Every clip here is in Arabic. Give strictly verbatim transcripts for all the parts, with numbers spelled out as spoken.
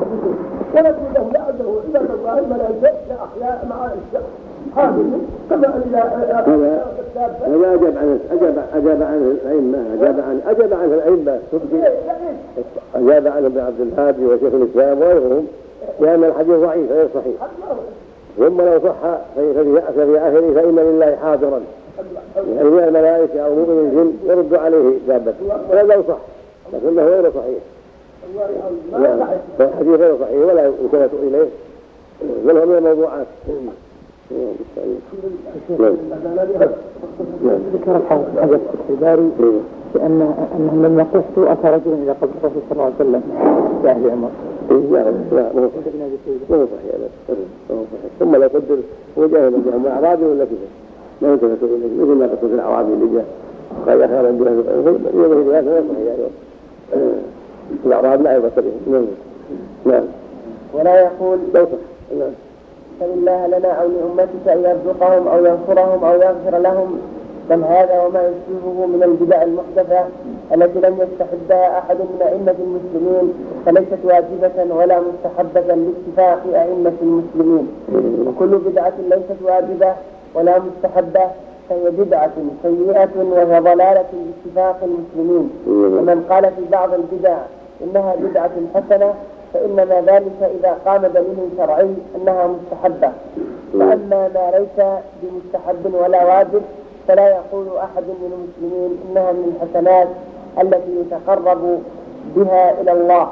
أنفسهم ونقول له لا أنه عباد الله الملائكة أحياء مع حامل كما أن هذا أجاب عن أجاب أجاب عن الأئمة أجاب عن أجاب عن الأئمة أجاب عن ابن عبد الهادي وشيخ الإسلام وغيرهم لأن الحديث ضعيف غير صحيح ثم لو صح ففي آخره فإن لله حاضرا يعني من الملائكة أو مؤمن الجن يرد عليه دابته وهذا لو صح لكنه غير صحيح الحديث غير صحيح ولا يلتفت إليه بل هو من الموضوعات. ذكر الحافظ الباري بأن أنهم لما قصوا أتى رجل إلى قبر الرسول صلى الله عليه وسلم في أهل عمر. لا لا مو صحيح ثم لا قدر وجاهد بهم أعرابي ولا كذا ما يلتفت إليه مثل ما قصوا في الأعرابي اللي جاء قال خير الجهاد يوم هذا لا صحيح يعني الأعراب لا يبطل نعم نعم ولا يقول لو صح نعم فلله لنا أو لأمتك أن يرزقهم أو ينصرهم أو يغفر لهم بل هذا وما يشبهه من البدع المحدثة التي لم يستحبها أحد من أئمة المسلمين فليست واجبة ولا مستحبة لاتفاق أئمة المسلمين وكل بدعة ليست واجبة ولا مستحبة فهي بدعة سيئة وهي ضلالة باتفاق المسلمين ومن قال في بعض البدع إنها بدعة حسنة فإنما ذلك إذا قام دليل شرعي أنها مستحبة فأما ما ليس بمستحب ولا واجب فلا يقول أحد من المسلمين إنها من الحسنات التي يتقرب بها إلى الله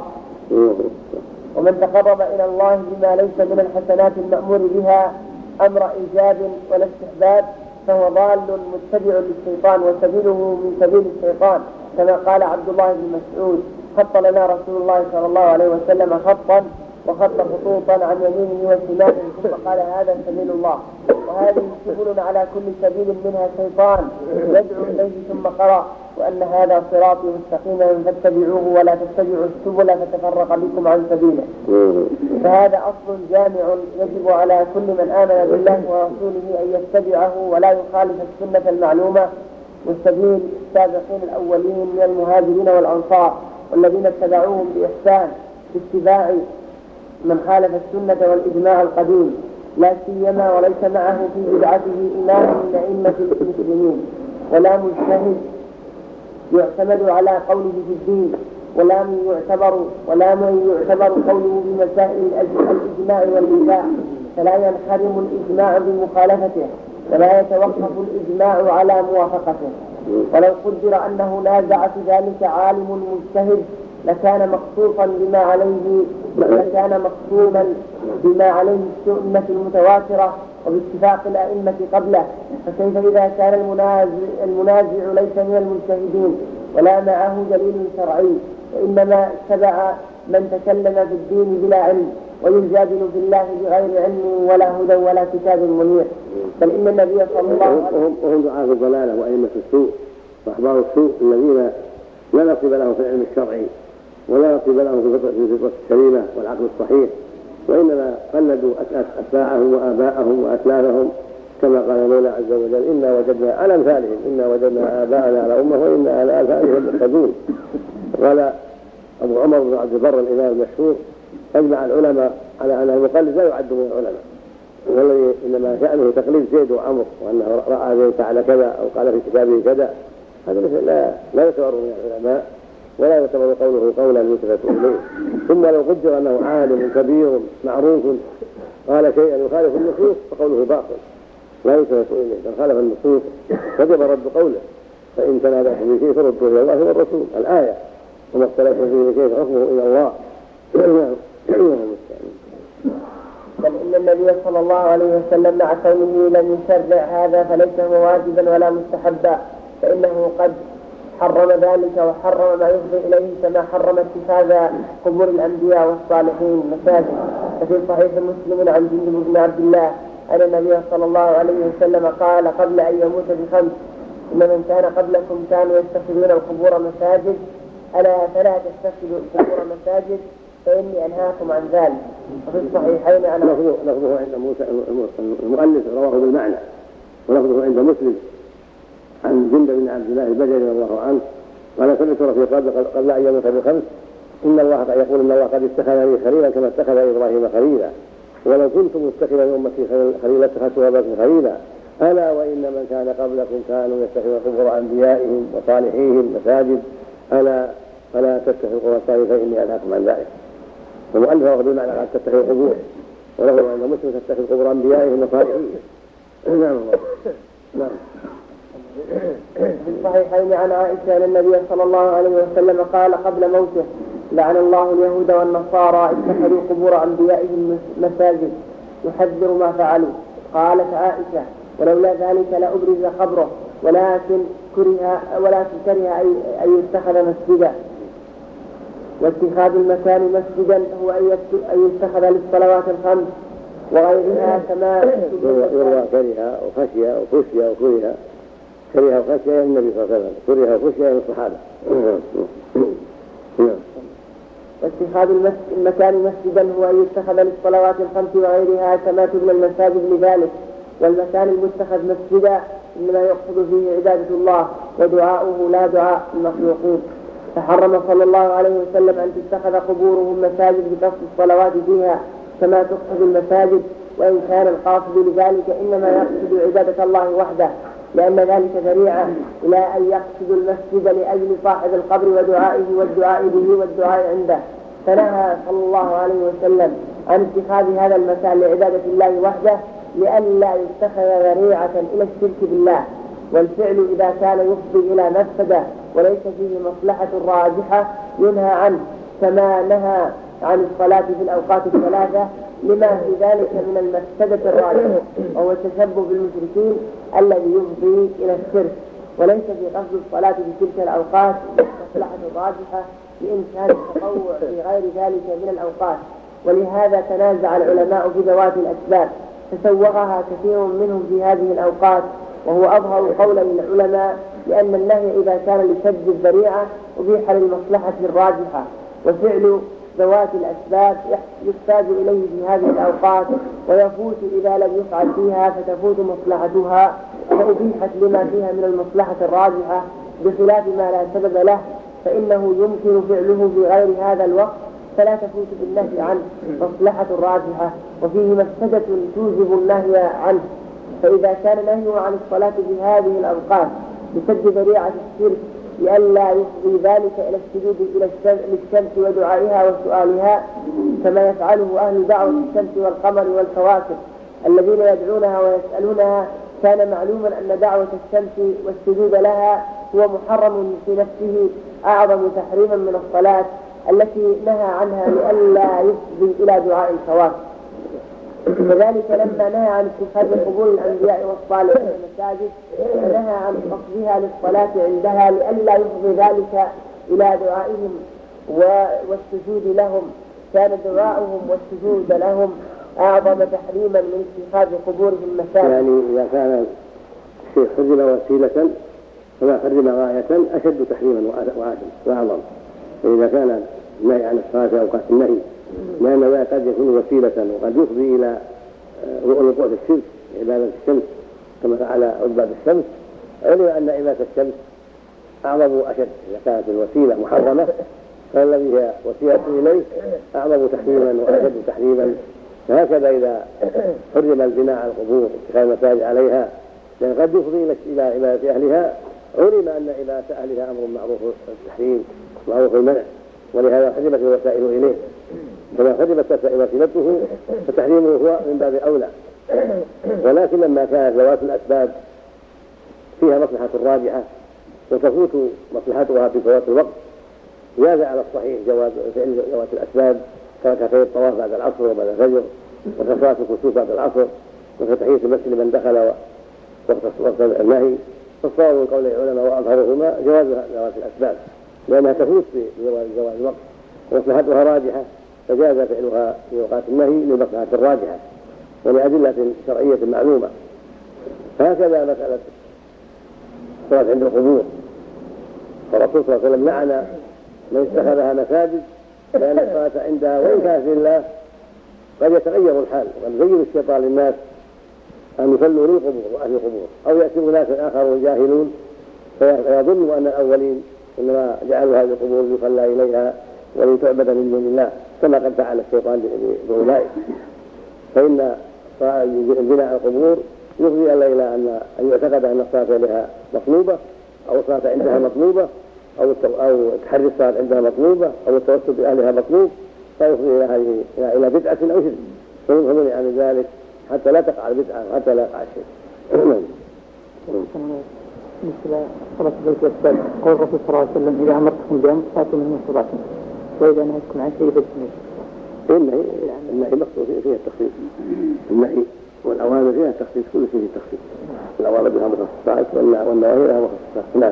ومن تقرب إلى الله بما ليس من الحسنات المأمور بها أمر إيجاب ولا استحباب فهو ضال متبع للشيطان وسبيله من سبيل الشيطان كما قال عبد الله بن مسعود خط لنا رسول الله صلى الله عليه وسلم خطا وخط خطوطا عن يمينه وشماله ثم قال هذا سبيل الله وهذه سبل على كل سبيل منها شيطان يدعو إليه ثم قرأ وأن هذا صراطي مستقيما فاتبعوه ولا تتبعوا السبل فتفرق بكم عن سبيله فهذا أصل جامع يجب على كل من آمن بالله ورسوله أن يتبعه ولا يخالف السنة المعلومة والسبيل السابقين الأولين من المهاجرين والأنصار والذين اتبعوهم بإحسان باتباع من خالف السنة والإجماع القديم لا سيما وليس معه في بدعته إمام من أئمة المسلمين ولا مجتهد يعتمد على قوله في الدين ولا من يعتبر ولا من يعتبر قوله بمسائل الإجماع والإجماع فلا ينحرم الإجماع بمخالفته ولا يتوقف الإجماع على موافقته ولو قدر أنه نازع في ذلك عالم مجتهد لكان مخصوصا بما عليه لكان مخصوما بما عليه السنة المتواترة وباتفاق الأئمة قبله فكيف إذا كان المنازع, المنازع ليس من المجتهدين ولا معه دليل شرعي وإنما اتبع من تكلم في الدين بلا علم ويجادل بالله بغير علم ولا هدى ولا كتاب منير بل إن النبي صلى الله عليه وسلم وهم دعاة الضلالة وأئمة السوء وأحبار السوء الذين لا نصيب لهم في العلم الشرعي ولا نصيب لهم في الفطرة السليمة والعقل الصحيح وإنما قلدوا أتباعهم وآباءهم وأسلافهم كما قال المولى عز وجل إنا وجدنا على أمثالهم إنا وجدنا آباءنا على أمة وإنا على آثارهم مقتدون. قال أبو عمر بن عبد البر الإمام المشهور أجمع العلماء على أن المقلد لا يعد من العلماء والذي إنما شأنه تقليد زيد وعمر وأنه رأى زيد فعل كذا أو قال في كتابه كذا هذا لا لا يعتبر من العلماء ولا يعتبر قوله قولا يلتفت إليه. ثم لو قدر أنه عالم كبير معروف قال شيئا يخالف النصوص فقوله باطل لا يلتفت إليه بل خالف النصوص وجب رد قوله فإن تنازعتم في شيء فردوه إلى الله والرسول الآية وما اختلفتم فيه شيء فحكمه إلى الله. بل إن النبي صلى الله عليه وسلم مع كونه لم يشرع هذا فليس هو واجبا ولا مستحبا فإنه قد حرم ذلك وحرم ما يفضي إليه كما حرم اتخاذ قبور الأنبياء والصالحين مساجد. ففي صحيح مسلم عن جندب بن عبد الله أن النبي صلى الله عليه وسلم قال قبل أن يموت بخمس إن من كان قبلكم كانوا يتخذون القبور مساجد ألا فلا تتخذوا القبور مساجد فإني أنهاكم عن ذلك. وفي الصحيحين أنا لفظه عند المؤلف رواه بالمعنى ولفظه عند مسلم عن جندب بن عبد الله البجلي رضي الله عنه قال سمعت رسول الله قبل أن يموت بخمس إن الله يقول إن الله قد اتخذني خليلا كما اتخذ إبراهيم خليلا، ولو كنت متخذا من أمتي خليلا اتخذت أبا بكر خليلا، ألا وإن من كان قبلكم كانوا يتخذون قبور أنبيائهم وصالحيهم مساجد، ألا فلا تتخذوا قبور الصالحين فإني أنهاكم عن ذلك. ومؤلف وهو بمعنى قد تتخذوا قبور، وله أن مسلم تتخذ قبور أنبيائهم وصالحيهم. نعم. نعم. في الصحيحين عن عائشة أن النبي صلى الله عليه وسلم قال قبل موته: لعن الله اليهود والنصارى اتخذوا قبور أنبيائهم مساجد، يحذر ما فعلوا. قالت عائشة: ولولا ذلك لأبرز قبره، ولكن كره ولكن كره أن يتخذ مسجدا. واتخاذ المكان مسجدا هو أن يتخذ للصلوات الخمس وغيرها كما يروى كره وخشي وخشي وكره كره وخشي النبي صلى الله عليه وسلم، كره وخشي الصحابة. واتخاذ المكان مسجدا هو أن يتخذ للصلوات الخمس وغيرها كما تبنى المساجد لذلك. والمكان المتخذ مسجدا إنما يقصد فيه عبادة الله ودعاؤه لا دعاء المخلوقين. فحرم صلى الله عليه وسلم أن تتخذ قبورهم مساجد بقصد الصلوات فيها كما تقصد المساجد، وإن كان القاصد لذلك إنما يقصد عبادة الله وحده، لأن ذلك ذريعة إلى أن يقصد المسجد لأجل صاحب القبر ودعائه والدعاء به والدعاء عنده. فنهى صلى الله عليه وسلم عن اتخاذ هذا المكان لعبادة الله وحده لئلا يتخذ ذريعة إلى الشرك بالله. والفعل إذا كان يفضي إلى مفسدة وليس فيه مصلحة راجحة ينهى عنه، كما نهى عن الصلاة في الأوقات الثلاثة لما في ذلك من المفسدة الراجحة، وهو التشبه بالمشركين الذي يفضي إلى الشرك. وليس في قصد الصلاة في تلك الأوقات مصلحة راجحة بإمكان التطوع في غير ذلك من الأوقات. ولهذا تنازع العلماء في ذوات الأسباب فسوغها كثير منهم في هذه الأوقات، وهو أظهر قول العلماء لأن النهي إذا كان لسد الذريعة أبيح للمصلحة الراجحة، وفعل ذوات الأسباب يحتاج إليه في هذه الأوقات ويفوت إذا لم يفعل فيها فتفوت مصلحتها فأبيحت لما فيها من المصلحة الراجحة، بخلاف ما لا سبب له فإنه يمكن فعله في غير هذا الوقت فلا تفوت بالنهي عنه مصلحة راجحة وفيه مفسدة توجب النهي عنه. فإذا كان نهيه عن الصلاة في هذه الأوقات بسد ذريعة الشرك لئلا يفضي ذلك إلى السجود إلى للشمس ودعائها وسؤالها كما يفعله أهل دعوة الشمس والقمر والكواكب الذين يدعونها ويسألونها، كان معلوما أن دعوة الشمس والسجود لها هو محرم في نفسه أعظم تحريما من الصلاة التي نهى عنها لئلا يفضي إلى دعاء الكواكب. كذلك لما نهى عن اتخاذ قبور الأنبياء والصالحين المساجد نهى عن قصدها للصلاة عندها لئلا يفضي ذلك إلى دعائهم والسجود لهم، كان دعاؤهم والسجود لهم أعظم تحريما من اتخاذ قبورهم مساجد. يعني إذا كان الشيء حرم وسيلة فما حرم غاية أشد تحريما وأعظم. فإذا كان النهي عن الصلاة في أوقات النهي لأن ذلك قد يكون وسيلة وقد يفضي إلى وقوع الشرك عبادة الشمس كما فعل عباد الشمس، علم أن عبادة الشمس أعظم وأشد إذا كانت الوسيلة محرمة، فالذي هي وسيلة إليه أعظم تحريما وأشد تحريما. فهكذا إذا حرم البناء على القبور اتخاذ المساجد عليها لأن قد يفضي إلى عبادة أهلها، علم أن عبادة أهلها أمر معروف التحريم معروف المنع، ولهذا حرمت الوسائل إليه. فما حرمت وسيلته فتحريمه هو من باب أولى. ولكن لما كانت ذوات الأسباب فيها مصلحة راجحة وتفوت مصلحتها في فوات الوقت زاد على الصحيح جواز فعل ذوات الأسباب كركعتي الطواف بعد العصر وبعد الفجر وصلاة الكسوف بعد العصر وتحية المسجد لمن دخل وقت النهي. فالصواب من قول العلماء وأظهرهما جواز ذوات الأسباب لأنها تفوت في جواز الوقت ومصلحتها راجحة فجاز فعلها في أوقات النهي لمصلحة الراجحة ولأدلة شرعية معلومة. هكذا مسألة الصلاة عند القبور، فالرسول صلى الله عليه وسلم لعن من اتخذها مساجد لأن الصلاة عندها وإن كانت لله قد يتغير الحال وقد يزين الشيطان للناس أن يصلوا للقبور وأهل القبور أو يأتي ناس آخرون جاهلون فيظنوا أن الأولين إنما جعلوا هذه القبور يصلى إليها ولتعبد من دون الله كما قد فعل الشيطان بأولئك. فإن بناء القبور يفضي إلى أن يعتقد أن الصلاة إليها مطلوبة، أو الصلاة عندها مطلوبة، أو أو تحري الصلاة عندها مطلوبة، أو التوسل بأهلها مطلوب، فيفضي إلى هذه إلى بدعة أو شرك، فينهون عن ذلك حتى لا تقع البدعة وحتى لا يقع الشرك. مثل صلاة البيت والسلام قول الرسول صلى الله عليه وسلم: إذا أمرتكم بأمر فأتوا منه استطعتم، وإذا نهيتكم عن شيء فاجتنبوه. النهي النهي مقصود فيه التخصيص، النهي والأوامر فيها التخصيص، كل شيء فيه التخصيص، الأوامر بها مخصصات والنواهي لها مخصصات. نعم.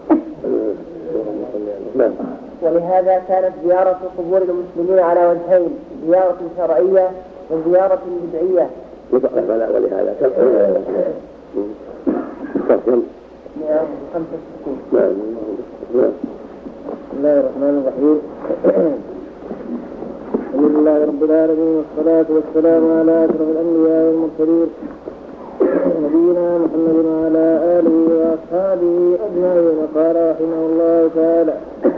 نعم. ولهذا كانت زيارة قبور المسلمين على وجهين: زيارة شرعية وزيارة بدعية. ولهذا كم كم خمسة سكون. نعم. بسم الله الرحمن الرحيم. الحمد لله رب العالمين، والصلاة والسلام على أشرف الأنبياء والمرسلين نبينا محمد وعلى آله وأصحابه أجمعين. قال رحمه الله تعالى: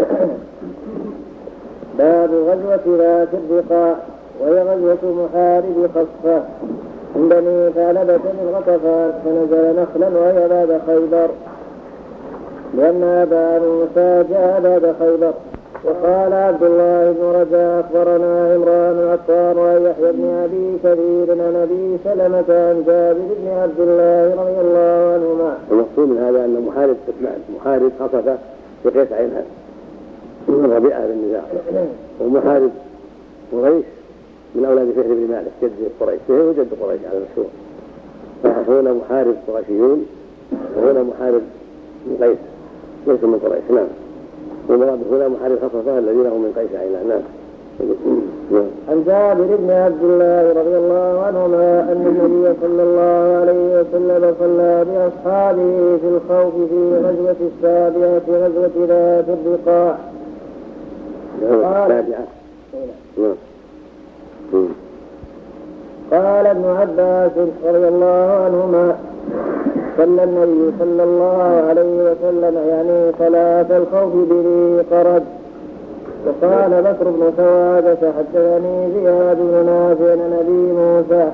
باب غزوة ذات الرقاع، وهي غزوة محارب خصفة عند بني ثعلبة من غطفان، فنزل نخلا وهي بعد خيبر، لأن أبا موسى جاء بعد خيبر. وقال عبد الله بن رجاء: أخبرنا عمران العطار ويحيى بن أبي كثير عن أبي سلمة عن جابر بن عبد الله رضي الله عنهما. المقصود من هذا أن محارب محارب خصفة بقيس عينها من ربيعة بالنزاع، ومحارب قريش من أولاد فهر بن مالك جد قريش، فهر وجد قريش على المشهور. فهنا محارب قريشيون وهنا محارب من قيس ليس من قريش. نعم. ومراد هنا محارب خصفة الذين هم من قيس عينها. نعم. عن جابر بن عبد الله رضي الله عنهما أن النبي صلى الله عليه وسلم صلى بأصحابه في الخوف في غزوة السابعة غزوة ذات الرقاع. قال قال ابن عباس رضي الله عنهما: صلى النبي صلى الله عليه وسلم يعني صلاة الخوف بذي قرد. وقال بكر بن سوادة: حدثني زياد بن نافع عن أبي موسى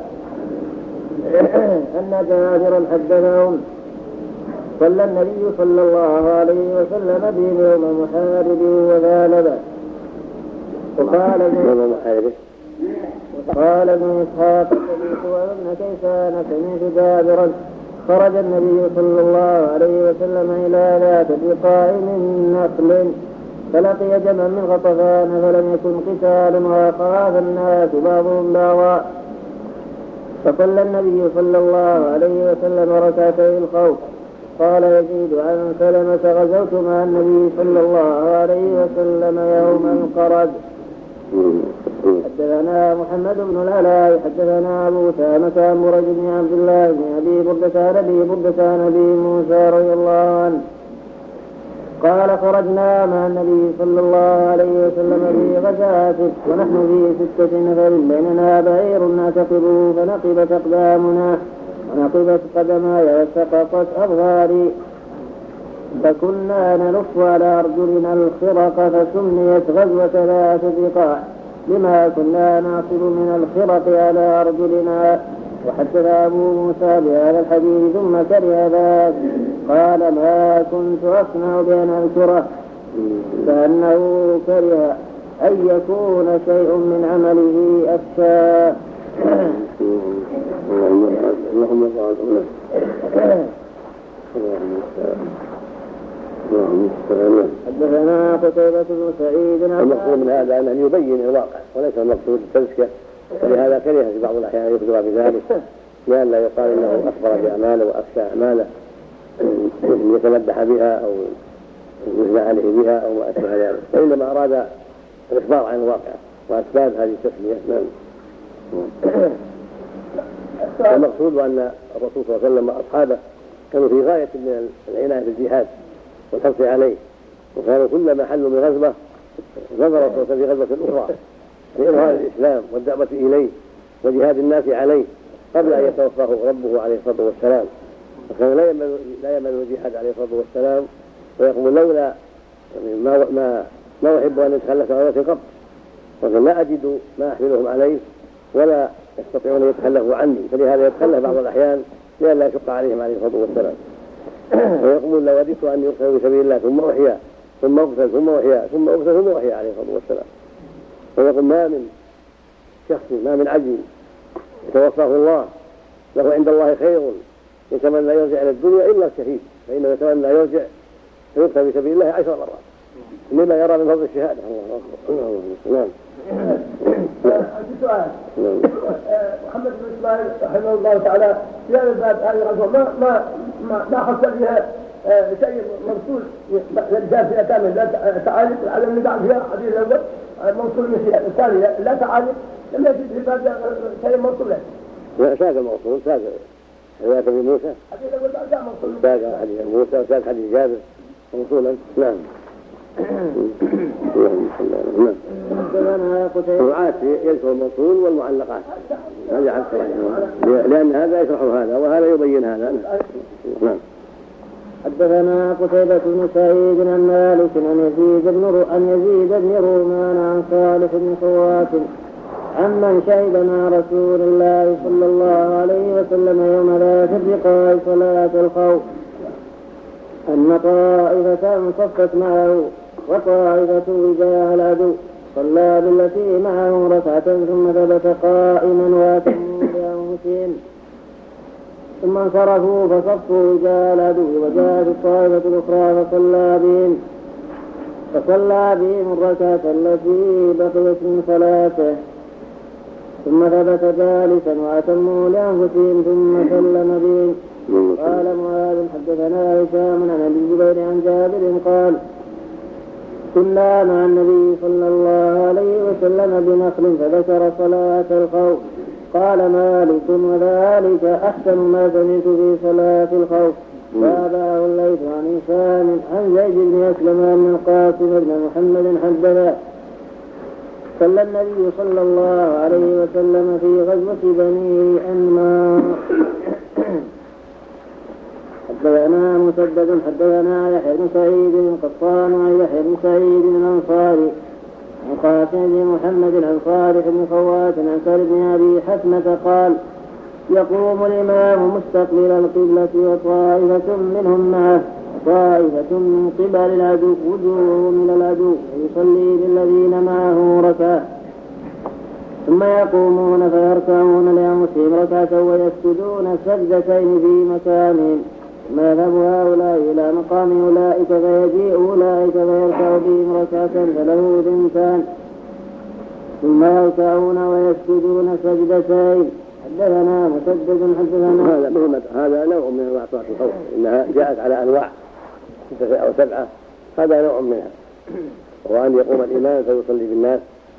أن جابرا حدثهم: صلى النبي صلى الله عليه وسلم بهم يوم محارب وغالبه. وقال وقال ابن إسحاق: سمعت وابن كيسان سمعت جابرا: خرج النبي صلى الله عليه وسلم إلى ذات الرقاع من نخل، فلقي جمعا من غطفان، فلم يكن قتال وخاف الناس بعضهم بعضا، فصلى النبي صلى الله عليه وسلم ركعتي الخوف. قال يزيد عن سلمة: غزوت مع النبي صلى الله عليه وسلم يوم القرد. حدثنا محمد بن العلاء حدثنا أبو سامة عن مرج بن عبد الله بن أبي بردة عن أبي بردة عن أبي موسى رضي الله عنه قال: خرجنا مع النبي صلى الله عليه وسلم في غزاة ونحن في ستة نفر، بيننا بعير نعتقبه، فنقبت أقدامنا ونقبت قدماي وسقطت أظهاري، فكنا نلف على أرجلنا الخرق، فسميت غزوة ذات الرقاع لما كنا ناصب من الخرق على أرجلنا. وحدث أبو موسى بهذا الحديث ثم كره ذاك، قال: ما كنت أصنع بأن أذكره، فأنه كره أن يكون شيء من عمله أفشى. حدثنا قتيبة بن سعيد. المقصود من هذا أن يبين الواقع وليس المقصود التزكية، ولهذا كره في بعض الأحيان يخبر بذلك، لأن لا يقال إنه أخبر بأعماله وأخشى أعماله يتمدح بها أو يثنى عليه بها أو ما أشبه ذلك، وإنما أراد الإخبار عن الواقع وأسباب هذه التسمية. المقصود أن الرسول صلى الله عليه وسلم وأصحابه كانوا في غاية من العناية بالجهاد والحرص عليه، وكانوا كلما حلوا من غزوة نظر الرسول في غزوة أخرى لإظهار الإسلام والدعوة إليه وجهاد الناس عليه قبل أن يتوفاه ربه عليه الصلاة والسلام. وكان لا يمل لا يمل الجهاد عليه الصلاة والسلام، ويقول: لولا ما ما ما أحب أن يتخلف عن غزوة قط، ولكن لا أجد ما أحملهم عليه ولا يستطيعون أن يتخلفوا عني، فلهذا يتخلف بعض الأحيان لئلا يشق عليهم عليه الصلاة والسلام. ويقول لو وددت أن يقتل في سبيل الله ثم أحيا ثم أقتل ثم أحيا ثم أقتل ثم أحيا عليه الصلاة والسلام. ويقول ما من شخص ما من عجل يتوفاه الله له عند الله خير يتمنى يرجع إلى الدنيا إلا الشهيد، فإنه يتمنى يرجع فيقتل في سبيل الله عشر مرات لما يرى من فضل الشهادة. الله أكبر. نعم. عندي سؤال. محمد بن إسماعيل رحمه الله تعالى في هذا الباب هذه الغزوة ما ما ما ما حصل فيها شيء مرسول جاء فيها كامل، لا تعالج على النزاع فيها حديث الأول موصول من فيها، الثاني لا تعالج لم يجد في هذا شيء مرسول له. لا ساق الموصول ساق رواية أبي موسى. حديث الأول جاء موصول. ساق حديث موسى وساق حديث جابر موصولا. نعم. نعم. الرعاة يذكر الموصول والمعلقات هذا عن صلاحه لأن هذا يشرح هذا وهذا يبين هذا. نعم. حدثنا قتيبة بن سعيد عن مالك عن يزيد بن عن يزيد بن رومان عن صالح بن خوات عمن شهد مع رسول الله صلى الله عليه وسلم يوم ذات الرقاء صلاة الخوف أن طائفة صفت معه وطائفة وجاه العدو، صلى بالتي معه ركعة ثم ثبت قائما واتموا بأنفسهم ثم انصرفوا فصفوا وجاه العدو وجاءت الطائفة الأخرى فصلى بهم فصلى بهم الركعة التي بقيت من صلاته ثم ثبت جالسا وأتموا لأنفسهم ثم سلم بهم. قال معاذ حدثنا هشام عن ابي الزبير عن جابر قال كنا مع النبي صلى الله عليه وسلم بنخل فذكر صلاة الخوف. قال مالك وذلك أحسن ما سمعت في صلاة الخوف. تابعه الليث عن هشام عن زيد بن أسلم أن القاسم بن محمد حدث صلى النبي صلى الله عليه وسلم في غزوة بني أنمار. حدثنا مسدد حدثنا يحيى بن سعيد القطان عن يحيى بن سعيد الأنصاري عن قاسم بن محمد الأنصاري بن خوات عن سعد بن أبي حسمة قال يقوم الإمام مستقبل القبلة وطائفة منهم معه وطائفة من قبل العدو وجوه من العدو ويصلي بالذين معه ركعة ثم يقومون فيركعون لأنفسهم ركعة ويسجدون سجدتين في مكانهم ثم يذهب هؤلاء إلى مقام أولئك فيجيء أولئك فيركع بهم ركعة فله ثنتان ثم يركعون ويسجدون سجدتين. حدثنا مسدد حدثنا هذا مهمة هذا نوع من أنواع صلاة الخوف، إنها جاءت على أنواع ستة أو سبعة، هذا نوع منها، وأن يقوم الإمام فيصلي بالناس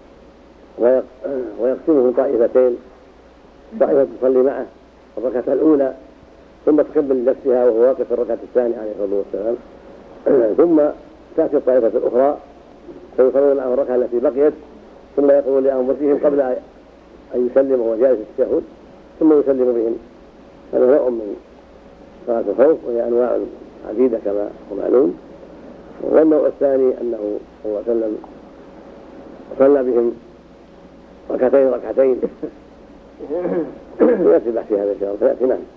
ويقسمه طائفتين، طائفة تصلي معه الركعة الأولى ثم تقبل لنفسها وهو واقف الركعة الثانية عليه الصلاة والسلام، ثم تأتي الطائفة الأخرى فيصلون معه الركعة التي بقيت ثم يقول لأنفسهم قبل أن يسلم وهو جالس التشهد ثم يسلم بهم. هذا نوع من صلاة الخوف وهي أنواع عديدة كما هو معلوم. والنوع الثاني أنه صلى الله عليه وسلم صلى بهم ركعتين ركعتين يأتي بحث هذا إن شاء الله فيأتي نعم.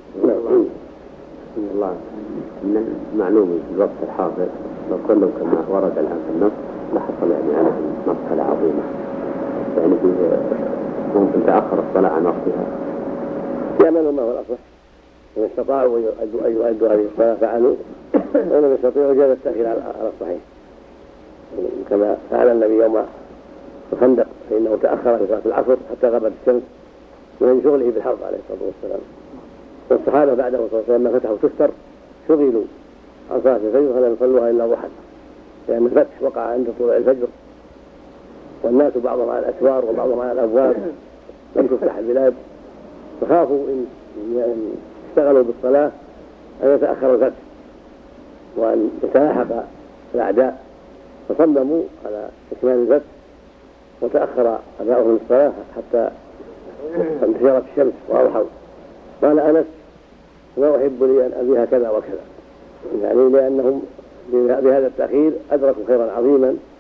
بسم الله. من المعلوم في الوقت الحاضر لو كله كما ورد الآن في النص لحصل يعني على مرحلة عظيمة، يعني ممكن تأخر الصلاة عن وقتها. يعملوا ما هو الأصح، إن استطاعوا أن يؤدوا هذه الصلاة فعلوا، وإن لم يستطيعوا جاز التأخير على الصحيح كما فعل النبي يوم الخندق، فإنه تأخر في صلاة العصر حتى غابت الشمس من شغله بالحرب عليه الصلاة والسلام. والصحابة بعده صلى الله عليه وسلم لما فتحوا تستر شغلوا عن صلاة الفجر فلم يصلوها إلا ضحى، لأن الفتح وقع عند طلوع الفجر والناس بعضهم على الأسوار وبعضهم على الأبواب لم تفتح البلاد، فخافوا إن اشتغلوا بالصلاة أن يتأخر الفتح وأن يتلاحق الأعداء، فصمموا على إكمال الفتح وتأخر أداؤهم الصلاة حتى انتشرت الشمس وأضحوا. قال أنس ما أحب لي أن أبيها كذا وكذا، يعني لأنهم بهذا التأخير أدركوا خيرا عظيما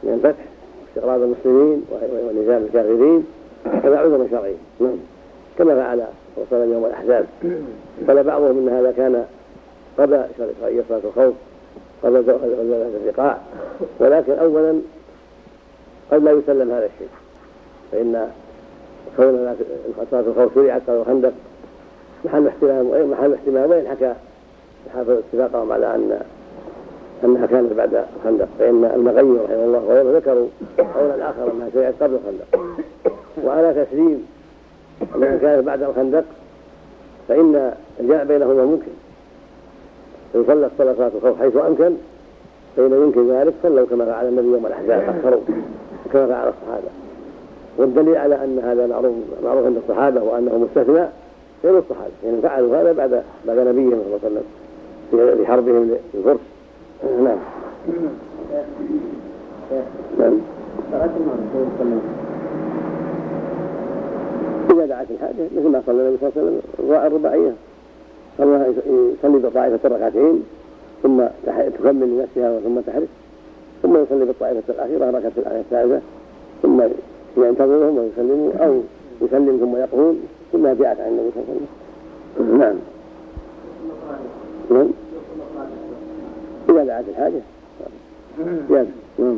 من الفتح واستقرار المسلمين ونزال الكافرين هذا عذر شرعي نعم كما فعل وصل يوم الأحزاب. قال بعضهم إن هذا كان قبل شرعية صلاة الخوف قبل غزوة الرقاع، ولكن أولا قد لا يسلم هذا الشيء، فإن كون صلاة الخوف شرعت قبل الخندق محل احتمال محل احتمال وين حكى حافظ اتفاقهم على أن أنها كانت بعد الخندق، فإن المغني رحمه الله وغيره ذكروا قولا آخر أنها شرعت قبل الخندق. وعلى تسليم أنها كانت بعد الخندق فإن الجمع بينهما ممكن، إن صلت صلاة الخوف حيث أمكن فإن يمكن ذلك صلوا كما فعل النبي يوم الأحزاب أكثروا كما فعل الصحابة. والدليل على أن هذا معروف معروف عند الصحابة وأنه مستثنى غير الصحابة، يعني فعلوا هذا بعد بعد نبيهم صلى الله عليه وسلم في حربهم للفرس. نعم. نعم. إذا دعت الحاجة مثل ما صلى النبي صلى الله عليه وسلم الرباعية صلى يصلي بطائفة الركعتين ثم تكمل لنفسها ثم تحرس ثم يصلي بالطائفة الأخيرة ركعة الآية الثالثة ثم ينتظرهم ويسلموا أو يسلم ثم يقول ثم جاءت عن النبي صلى الله عليه وسلم. نعم. نعم. إذا دعت الحاجة. نعم.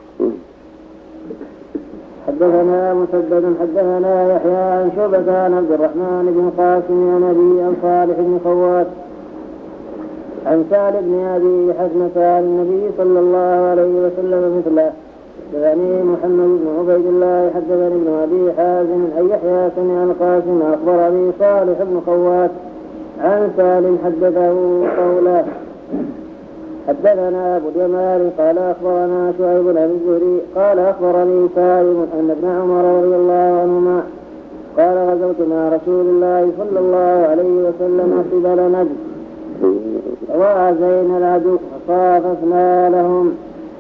حدثنا مسدد حدثنا يحيى عن شعبة عن عبد الرحمن بن قاسم عن أبي عن صالح بن خوات عن سعد بن أبي حزمة عن النبي صلى الله عليه وسلم مثله. حدثني محمد بن عبيد الله حدثني ابن أبي حازم أن يحيى سمع القاسم أخبر أبي صالح بن خوات عن سالم حدثه قوله. حدثنا أبو اليمان قال أخبرنا شعيب بن الزهري قال أخبرني سالم أن ابن عمر رضي الله عنهما قال غزوت مع رسول الله صلى الله عليه وسلم قبل نجد وأعزينا العدو فصاففنا لهم.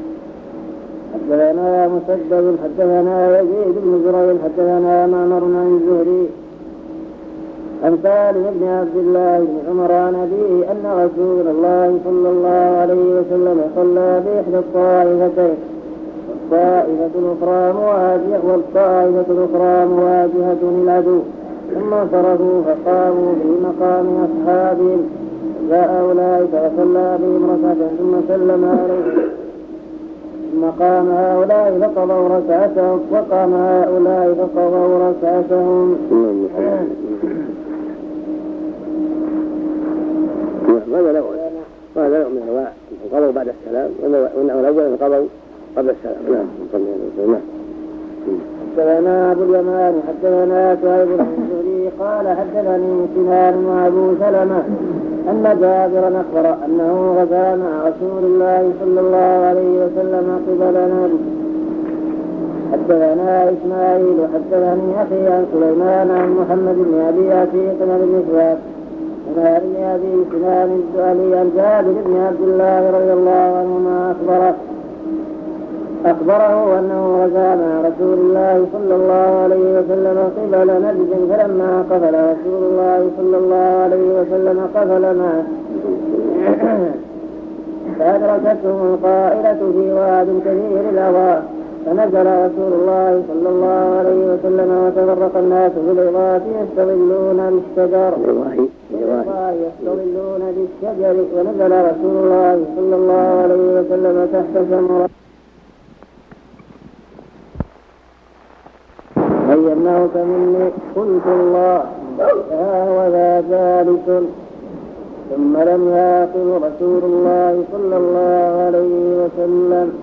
حدثنا مسدد حدثنا يزيد بن زريع حدثنا معمر عن الزهري عن سالم بن عبد الله بن عمر عن أبيه أن رسول الله صلى الله عليه وسلم صلى بإحدى الطائفتين والطائفة الأخرى مواجهة والطائفة الأخرى مواجهة للعدو ثم صرفوا فقاموا في مقام أصحابهم جاء أولئك فصلى بهم ركعة ثم سلم عليهم ثم قام هؤلاء فقضوا ركعتهم وقام هؤلاء فقضوا ركعتهم. هذا نوع هذا نوع من انواع القضاء بعد السلام وانه الاول القضاء قبل السلام. نعم. حدثنا ابو اليمان حدثنا شعيب بن الزهري قال حدثني سنان وابو سلمة ان جابرا اخبر انه غزا مع رسول الله صلى الله عليه وسلم قبل نجد. حدثنا اسماعيل حدثني اخي عن سليمان عن محمد بن ابي عتيق بن مسعود عن أبي سنان الدؤلي عن جابر بن عبد الله رضي الله عنهما أخبره أخبره أنه غزا مع رسول الله صلى الله عليه وسلم قبل نجد فلما قفل رسول الله صلى الله عليه وسلم قفل معه فأدركتهم القائلة في واد كثير الهواء فنزل رسول الله صلى الله عليه وسلم وتفرق الناس في العظات يستظلون بالشجر يستظلون بالشجر ونزل رسول الله صلى الله عليه وسلم تحت ثمرة من يمنعك مني قلت الله فهو ذا جالس ثم لم يعقل رسول الله صلى الله عليه وسلم.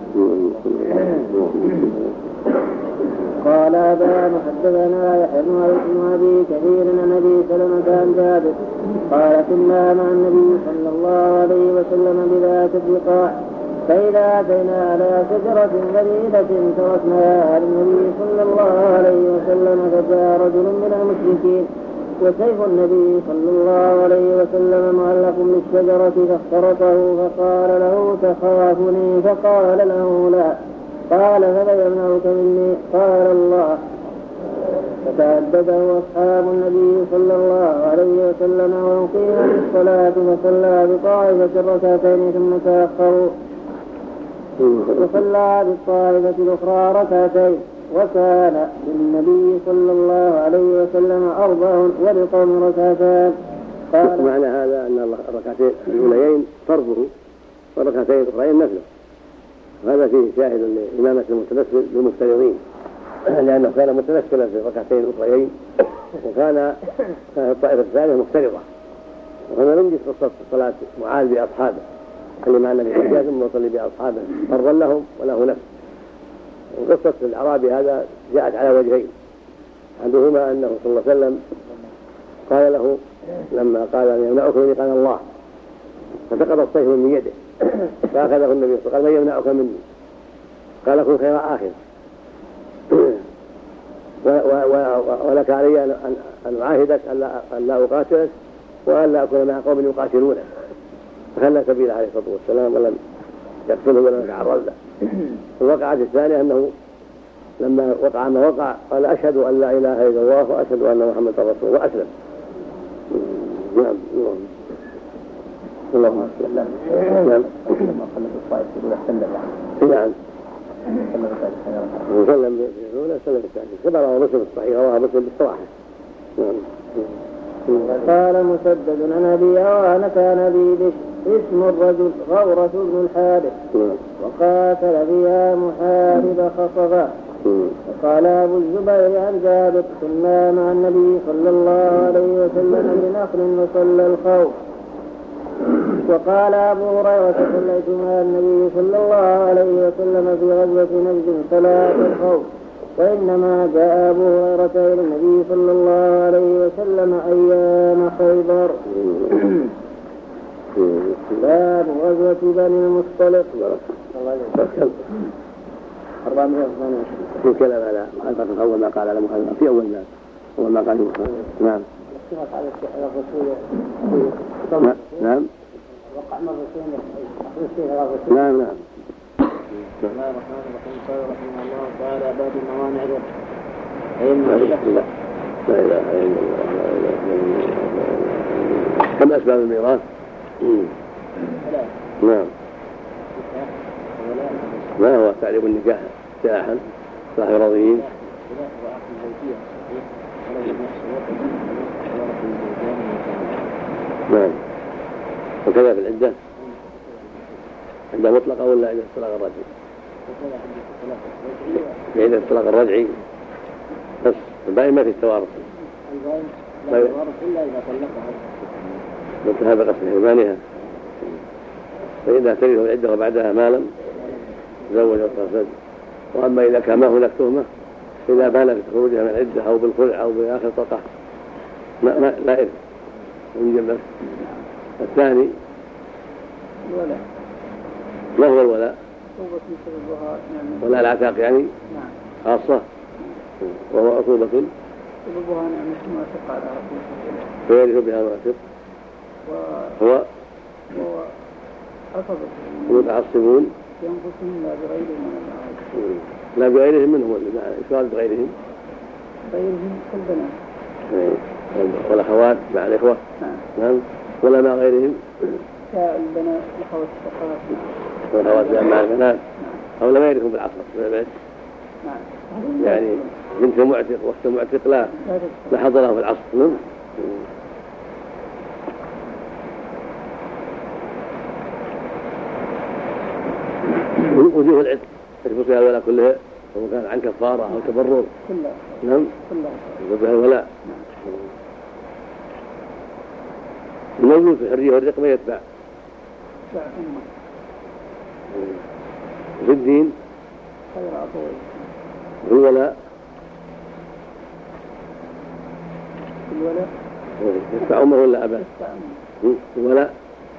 قال أبان حدثنا يحيى بن أبي كثير عن أبي سلمة عن جابر قال كنا مع النبي صلى الله عليه وسلم بذات الرقاع فإذا أتينا على شجرة ذليلة تركناها للنبي صلى الله عليه وسلم فجاء رجل من المشركين وسيف النبي صلى الله عليه وسلم معلق بالشجرة فاخترقه فقال له تخافني فقال له لا قال فلا يمنعك مني قال الله فتعدده أصحاب النبي صلى الله عليه وسلم وأقيمت الصلاة فصلى بطائفة الركعتين ثم تأخروا وصلى بالطائفة الأخرى ركعتين. وكان للنبي صلى الله عليه وسلم أربع ولقوم ركعتان. قال معنى هذا أن الركعتين الأوليين فرضه والركعتين الأخرين نفله. هذا فيه شاهد لإمامة المتنفل بالمفترضين، لأنه كان متنفلا في الركعتين الأخرين وكان الطائفة الثانية مفترضة. وهذا نجد قصة صلاة معاذ بأصحابه اللي مع النبي صلى الله عليه وسلم وصلي بأصحابه فرضا لهم وله نفس. وقصة الأعرابي هذا جاءت على وجهين، أحدهما أنه صلى الله عليه وسلم قال له لما قال يمنعك مني قال الله، فسقط السيف من يده فأخذه النبي صلى الله عليه وسلم قال من يمنعك مني قال كن خير آخر ولك علي أن أعاهدك أن لا أقاتلك وأن لا أكون مع قوم يقاتلونه، فخلى سبيله عليه الصلاة والسلام ولم يقتله ولم يتعرض له. الوقعة الثانية أنه لما وقع ما وقع قال أشهد أن لا إله إلا الله وأشهد أن محمد رسول الله وأسلم. نعم اللهم صل على نعم نعم وسلم بالأولى سلم بالثانية كما رواه مسلم الصحيح رواه مسلم بالصراحة. قال مسدد عن أبي عوانة عن أبي بشر اسم الرجل غورة بن الحارث وقاتل بها محارب خصبا. وقال أبو الزبير عن جابر كنا مع النبي صلى الله عليه وسلم بنخل وصلى الخوف. وقال أبو هريرة صليت مع النبي صلى الله عليه وسلم في غزوة نجد صلاة الخوف. وإنما جاء أبو هريرة إلى النبي صلى الله عليه وسلم أيام خيبر. باب غزوة بني المصطلق. في كلام على الفتح أول ما قال على محمد في أول ما أول ما قال محمد. نعم نعم وقع مرتين نعم نعم. بسم الله الرحمن الرحيم. قال رحمه الله تعالى باب الموانع لا إله إلا الله. كم أسباب الميراث؟ نعم ما هو تعريف النكاح سلاحا صلاح راضيين. نعم وكذا في العدة عندها مطلقة ولا عندها الطلاق الرجعي؟ في عدة الطلاق الرجعي بس الباقي ما في التوارث. الباقي إلا إذا طلقها مثل هذا قصد حرمانها. فإذا تريده العدة وبعدها مالا تزوج وتصد. وأما إذا كان ما هناك تهمة إذا بان بخروجها من العدة أو بالخلع أو بآخر طلقة ما, ما لا إذن من الثاني الولاء. ما هو الولاء؟ عقوبة ولاء العتاق يعني نعم خاصة وهو عقوبة سببها نعمة ما تقع على رسول فيرث بها الواسط هو هو أصبت المتعصبون ينقصهم لا بغيرهم من العالم لا بغيرهم منهم إشغال بغيرهم غيرهم كالبنات والأخوات مع الإخوة نعم ولا مع غيرهم كالبنات الأخوات الشقاق والأخوات مع البنات أو لم يرثهم بالعصر يعني بنت معتق وقت معتق لا لا حظ له في العصر. نعم وجوه العتق تجب فيها الولاء كلها سواء كان عن كفارة أو تبرر كلها نعم كلها فيها الولاء. الموجود في الحرية والرق ما يتبع في الدين خير أطول والولاء الولاء يتبع أمه ولا أباه الولاء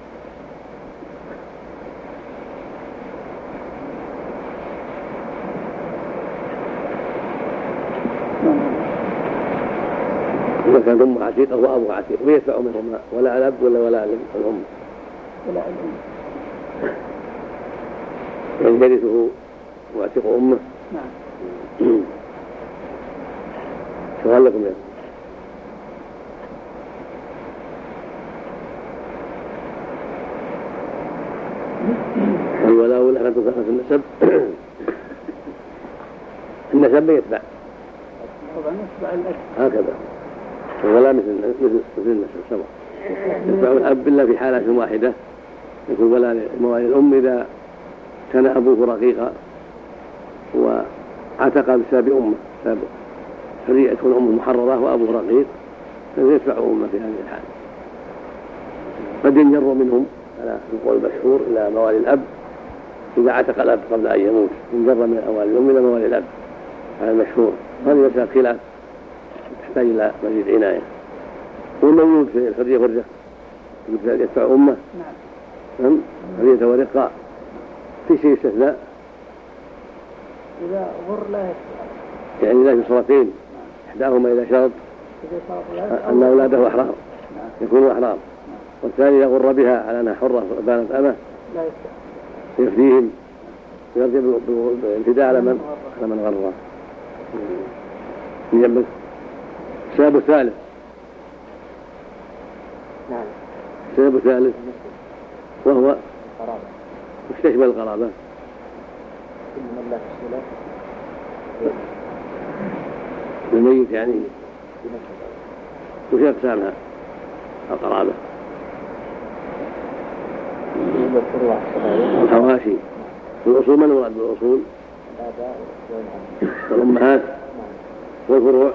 إذا كان أم عتيق أو أبو عتيق ويدفع منهما ولا الأب ولا ولا الأم ولا الأم يعني يرثه معتق أمه. نعم سؤال لكم يا الولاء أنك لم تكفر في النسب النسب يتبع هكذا ولا مثل مثل النسب سواء يتبع الأب إلا في حالات واحدة يكون ولا موالي الأم إذا كان أبوه رقيقا وعتق بسبب أمه بسبب حرية تكون أمه محررة وأبوه رقيق فيتبع أمه في هذه الحال. قد ينجر منهم على القول المشهور إلى موالي الأب إذا عتق الأب قبل أن يموت ينجر من موالي الأم إلى موالي الأب هذا المشهور. هذه مسألة خلاف تحتاج إلى مزيد عناية. والمولود في الحرية والرق يتبع أمه نعم حرية ورقاء في شيء استثناء إذا غر لا يعني لا في صورتين إحداهما إذا شرط أن أولاده أحرار يكونوا أحرار والثاني يغر بها على أنها حرة بانت أمه يفديهم ويرجع بالفداء على من على من غره. يجبك السبب الثالث نعم السبب الثالث وهو مستشمل القرابة كل من لا تشمله الميت يعني وش أقسامها القرابة الحواشي والأصول من مراد بالأصول والأمهات والفروع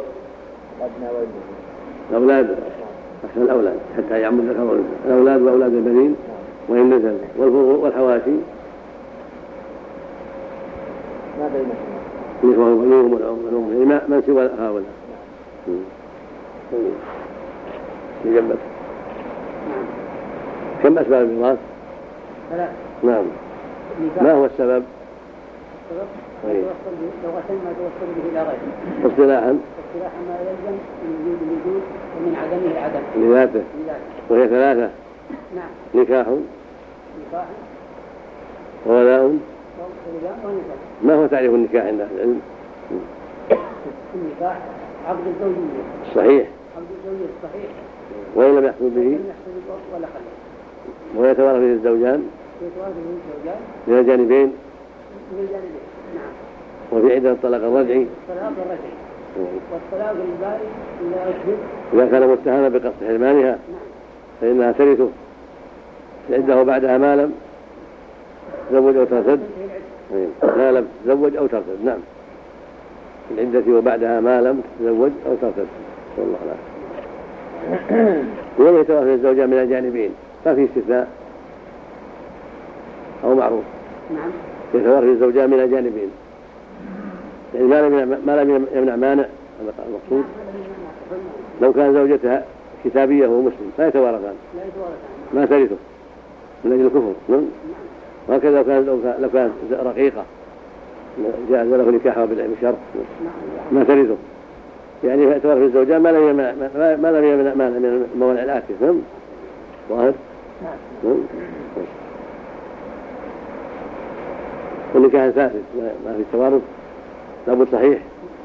الأولاد أحسن الأولاد حتى يعم الذكر الأولاد وأولاد البنين وإن نزل والفروع والحواشي ما بينهم نسوهم ونورهم والأم ما من سوى هؤلاء يجبت. كم أسباب الميراث؟ ثلاث. نعم. ما هو السبب؟ السبب لغة ما توصل به إلى غيره. اصطلاحا؟ اصطلاحا ما يلزم من وجود الوجود ومن عدمه العدم. لذاته. وهي ثلاثة. نعم. نكاح. نكاح. وولاء. ونكاح. ما هو تعريف النكاح عند أهل العلم؟ النكاح عقد الزوجية. صحيح. عقد الزوجية الصحيح. وإن لم يحصل به. لم يحصل به ولا خلل. ويتوارث به الزوجان. يتوارث به الزوجان. من الجانبين. من الجانبين. نعم. وفي عدة الطلاق الرجعي. الطلاق الرجعي. والطلاق الباري إذا أشهد. إذا كان متهما بقصد حرمانها. نعم. فإنها ترثه عده بعدها ما لم تزوج أو ترتد. ما لم تزوج أو ترتد. نعم. العدة وبعدها ما لم تزوج أو ترتد. والله لا. وين يتوافى الزوجان من الجانبين ما في استثناء أو معروف. نعم. يتوافى الزوجان من الجانبين يعني ما لم ما لم يمنع مانع هذا المقصود. لو كان زوجتها كتابية ومسلم لا يتوارثان ما ترثه من أجل الكفر. نعم. وهكذا لو كانت لو كانت رقيقة جاز له نكاحها بالشرط ما ترثه يعني يتوارث الزوجان ما لم يمنع ما لم يمنع مانع من الموانع الآتية. نعم. ظاهر. نعم. والنكاح فاسد ما في توارث لابد صحيح.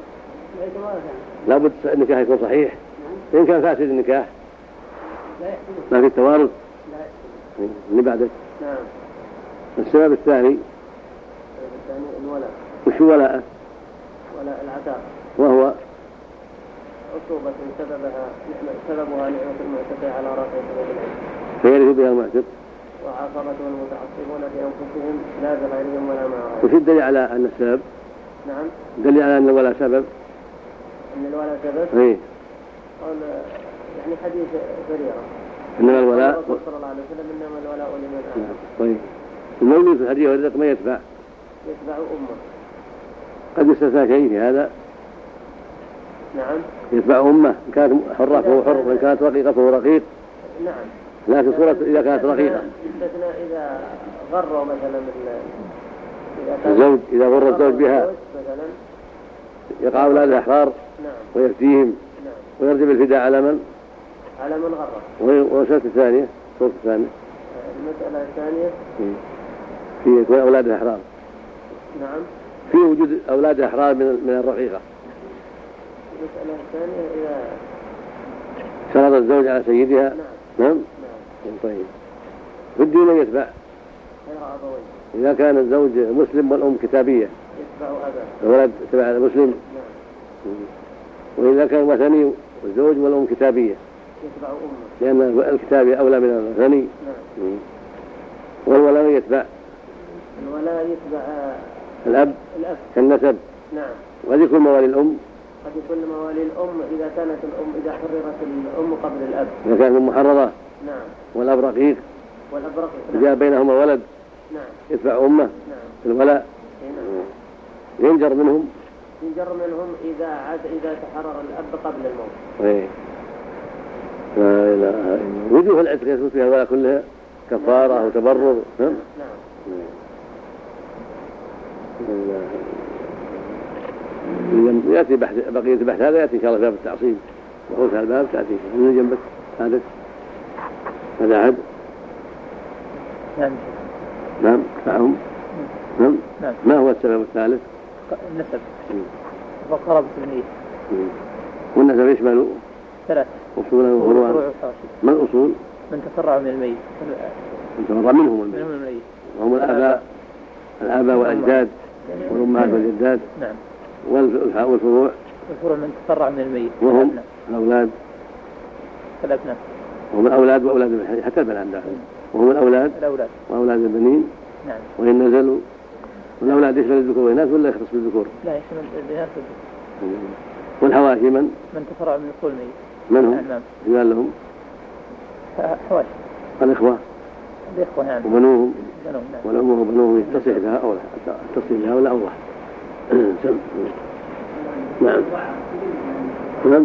لابد النكاح يكون صحيح. إن كان فاسد النكاح ما في توارث. اللي بعده. نعم. السبب الثاني. الثاني الولاء. وش ولاءه؟ ولاء العتاق. وهو عصوبة سببها سببها نعمة المعتق على رأس سبب العلم. فيرث بها المعتق. وعاقبته المتعصبون بأنفسهم لا بغيرهم ولا مع غيرهم. وش الدليل على أن السبب؟ نعم. دليل على أن الولاء سبب. أن الولاء سبب. إيه. قال يعني حديث بريرة. إنما الولاء. الرسول صلى الله عليه وسلم إنما الولاء لمن آمن. طيب. المولود في الحديث والرزق ما يتبع. يتبع أمه. قد يستثنى شيء في هذا. نعم. يتبع أمه إن كانت حرة فهو حر وإن كانت رقيقة فهو رقيق. نعم. لكن صورة إذا كانت رقيقة. استثناء إذا غروا مثلا الزوج إذا غر الزوج بها مثلا يقع أولادها أحرار. نعم. ويفتيهم. نعم. ويرجع الفداء على من؟ على من غره. والمسألة الثانية الصورة الثانية المسألة الثانية في يكون أولادها أحرار. نعم. في وجود أولادها أحرار من من الرقيقة. المسألة الثانية إذا شرط الزوج على سيدها. نعم. نعم. نعم. طيب. في الدين يتبع. غير أبوين. إذا كان الزوج مسلم والأم كتابية يتبع أباه الولد تبع المسلم. وإذا كان وثني والزوج والأم كتابية يتبع أمه لأن الكتابية أولى من الوثني. نعم. والولاء يتبع الولاء يتبع الأب الأب كالنسب. نعم. وهذه كل موالي الأم قد يكون موالي الأم إذا كانت الأم إذا حررت الأم قبل الأب. إذا كانت محررة. نعم. والأب رقيق والأب رقيق. جاء بينهما ولد. نعم. يتبع أمه. نعم. الولاء. نعم. ينجر منهم ينجر منهم إذا عاد إذا تحرر الأب قبل الموت. إيه. لا إله إلا وجوه العتق يثبت فيها الولاء كلها كفارة أو تبرر. نعم. نعم. يأتي بحث بقية البحث هذا يأتي إن شاء الله باب التعصيب وحوث الباب تأتي من جنبك هذا هذا أحد. نعم. نعم معهم. نعم. نعم. ما هو السبب الثالث؟ النسب وقرابة الميت. والنسب يشمل ثلاث أصولا وفروعا. ما الأصول؟ من تفرع من الميت. من تفرع منهم الميت. منهم الميت. وهم الآباء الآباء والأجداد والأمهات والجداد. نعم. والفروع الفروع من تفرع من الميت. وهم الأولاد. الأبناء. وهم الأولاد وأولاد البنين حتى البنات داخل. وهم الأولاد. الأولاد. وأولاد البنين. نعم. وإن نزلوا والأولاد يشمل الذكور والإناث ولا يختص بالذكور؟ لا يشمل الإناث والذكور. والحواشي من؟ من تفرع من أصول الميت. من هم؟ نعم. قال لهم؟ حواشي. الإخوة. الإخوة نعم. وبنوهم. بنوهم نعم. والأم وبنوهم يتصل بها أو لا يتصل بها ولا أوضح. نعم. نعم.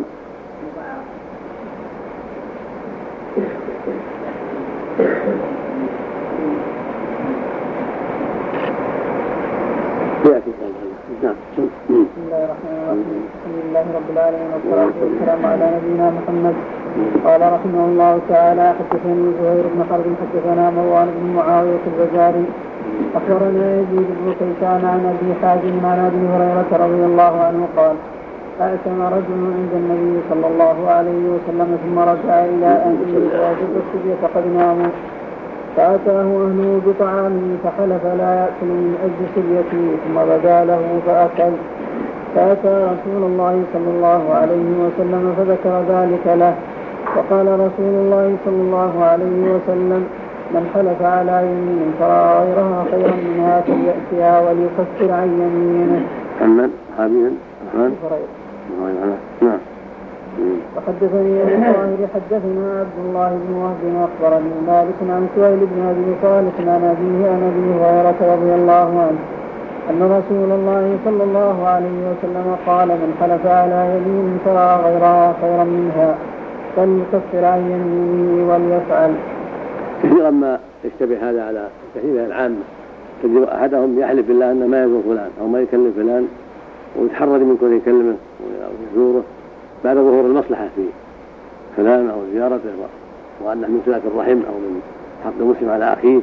بسم الله الرحمن الرحيم. الحمد لله رب العالمين والصلاة والسلام على نبينا محمد. قال رحمه الله تعالى حدثني زهير بن حرب حدثنا مروان بن معاوية البزاري أخبرنا يزيد بن كيسان عن أبي حازم عن أبي هريرة رضي الله عنه قال أأتم رجل عند النبي صلى الله عليه وسلم ثم رجع إلى أهله ووجد الصبي قد ناموا فأتاه أهله بطعامه فحلف لا يأكل من أجل صبيته ثم بدا له فأكل فأتى رسول الله صلى الله عليه وسلم فذكر ذلك له وقال رسول الله صلى الله عليه وسلم من حلف على يمين فرأى غيرها خيرا منها فليأتها وليكفر عن يمينه. محمد حبيب الرحمن نعم. وحدثني ابن طاهر حدثنا عبد الله بن وهب أخبرني مالك عن سهيل بن أبي صالح عن أبيه عن أبي هريرة رضي الله عنه أن رسول الله صلى الله عليه وسلم قال من حلف على يمين فرأى غيرها خيرا منها فليكفر عن يمينه وليفعل. كثيرا ما يشتبه هذا على كثير من العامة تجد أحدهم يحلف بالله أنه ما يزور فلان أو ما يكلم فلان ويتحرج من كونه يكلمه ويزوره بعد ظهور المصلحة في فلان أو زيارته وأنه من صلة الرحم أو من حق المسلم على أخيه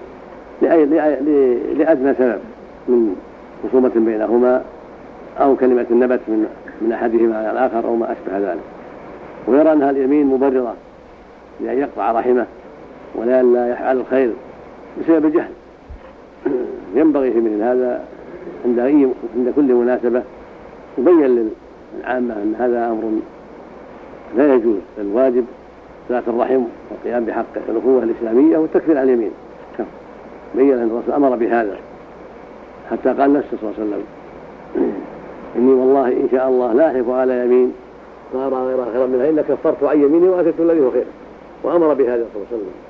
لأدنى سبب من خصومة بينهما أو كلمة نبت من من أحدهما على الآخر أو ما أشبه ذلك ويرى أنها اليمين مبررة لأن يقطع رحمه ولا لا يفعل الخير بسبب الجهل. ينبغي في مثل هذا عند عند كل مناسبة يبين للعامة أن هذا أمر لا يجوز الواجب صلة الرحم والقيام بحق الأخوة الإسلامية والتكفير عن اليمين. بين أن الرسول أمر بهذا حتى قال نفسه صلى الله عليه وسلم إني والله إن شاء الله لا أحلف على يمين صار غير خيرا منها إلا كفرت عن يميني وأتيت الذي هو خير وأمر بهذا صلى الله عليه وسلم.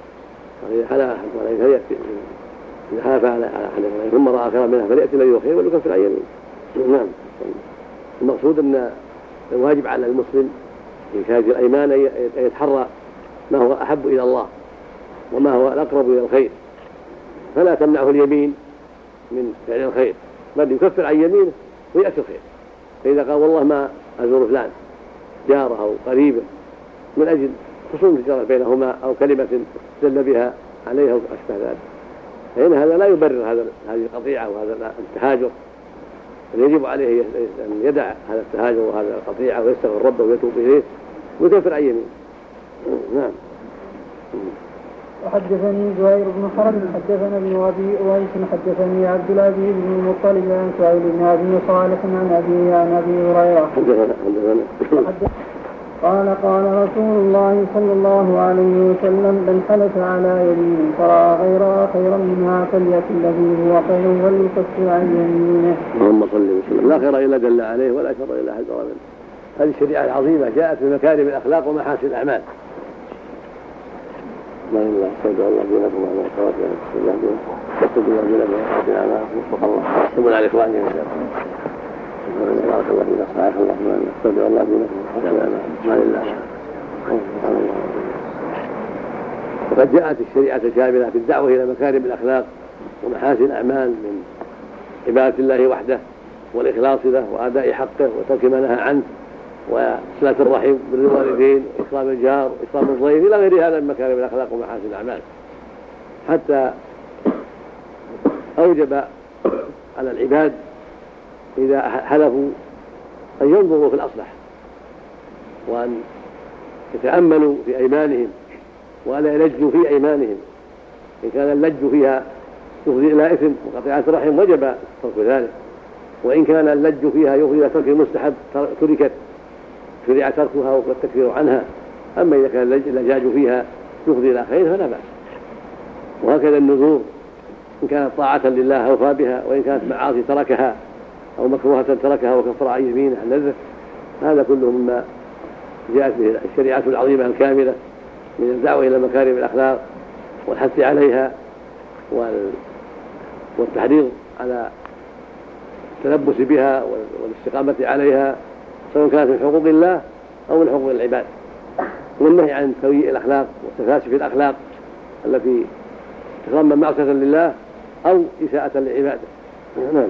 إذا حلف على حلف ثم رأى خيرا منها فليأتي الذي هو خير وليكفر عن يمينه. نعم. المقصود أن الواجب على المسلم إن كانت الأيمان أن يتحرى ما هو أحب إلى الله وما هو الأقرب إلى الخير فلا تمنعه اليمين من فعل الخير بل يكفر عن يمينه ويأتي الخير. فإذا قال والله ما أزور فلان جاره أو قريبه من أجل خصوم تجارة بينهما أو كلمة دل بها عليها وأشبه ذلك فإن هذا لا يبرر هذا هذه القطيعة وهذا التهاجر يجب عليه أن يدع هذا التهاجر وهذا القطيعة ويستغفر ربه ويتوب إليه ويكفر عن يمينه. نعم. وحدثني زهير بن حرب حدثنا ابن ابي اويس حدثني عبد العزيز بن المطلب عن سعيد بن ابي صالح عن ابي عن ابي هريره قال قال رسول الله صلى الله عليه وسلم من حلف على يمين فرأى غيرها خيرا منها فليأت الذي هو خير وليكفر عن يمينه. اللهم صل وسلم. لا خير الا دل عليه ولا شر الا حذر منه. هذه الشريعه العظيمه جاءت بمكارم الاخلاق ومحاسن الاعمال. لا اله الا الله الله دينكم وعلى صلاتنا الله دينكم واتقوا الله دينكم واتقوا الله وفق الله وسلموا على اخواننا ان شاء الله. بارك الله فيك صحيح الله واتقوا الله دينكم واتقوا الله الله. وقد جاءت الشريعه كامله في الدعوه الى مكارم الاخلاق ومحاسن الاعمال من عباده الله وحده والاخلاص له واداء حقه وترك ما نهى عنه وصلة الرحم بالوالدين وإكرام الجار وإكرام الضيف إلى غير هذا من مكارم الأخلاق ومحاسن الأعمال، حتى أوجب على العباد إذا حلفوا أن ينظروا في الأصلح وأن يتأملوا في أيمانهم ولا يلجوا في أيمانهم. إن كان اللج فيها يفضي إلى إثم وقطيعة رحم وجب ترك ذلك، وإن كان اللج فيها يفضي إلى ترك المستحب تركت شرع تركها والتكفير عنها. أما إذا كان اللجاج فيها يفضي إلى خير فلا بأس. وهكذا النذور إن كانت طاعة لله أوفى بها، وإن كانت معاصي تركها أو مكروهة تركها وكفر عن يمينه عن نذره. هذا كله مما جاءت به الشريعة العظيمة الكاملة من الدعوة إلى مكارم الأخلاق والحث عليها والتحريض على التلبس بها والاستقامة عليها، سواء كانت من حقوق الله أو من حقوق العباد، والنهي عن سويء الأخلاق وتفاسف الأخلاق التي تتضمن معصية لله أو إساءة لعباده. نعم.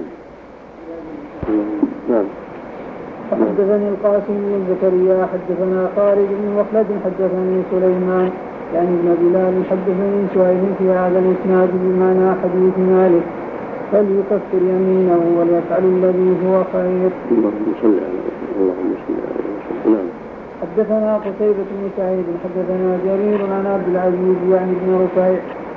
نعم. حدثني القاسم بن زكريا حدثنا خالد بن مخلد حدثني سليمان يعني ابن بلال حدثني سهيل في هذا الإسناد بمعنى حديث مالك فليكفر يمينه وليفعل الذي هو خير. اللهم صل على نعم. حدثنا قتيبة بن سعيد حدثنا جرير عن عبد العزيز يعني بن رفيع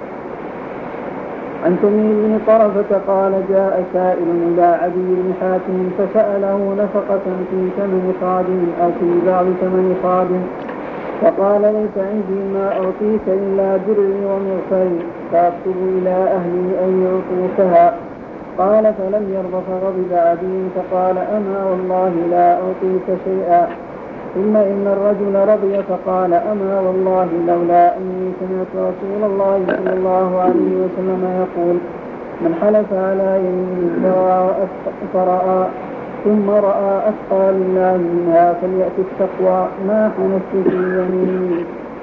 عن تميم بن طرفة قال جاء سائل إلى عدي بن حاتم فسأله نفقة في ثمن خادم أو في بعض ثمن خادم، فقال ليس عندي ما أعطيك إلا درعي ومغفري فأكتب إلى أهلي أن يعطوكها. قال فلم يرضى فغضب عدي فقال أما والله لا أعطيك شيئا. ثم إن الرجل رضي فقال أما والله لولا أني سمعت رسول الله صلى الله عليه وسلم يقول من حلف على يمين فرأى ثم رأى أتقى لله منها فليأتي التقوى ما حنست في يميني.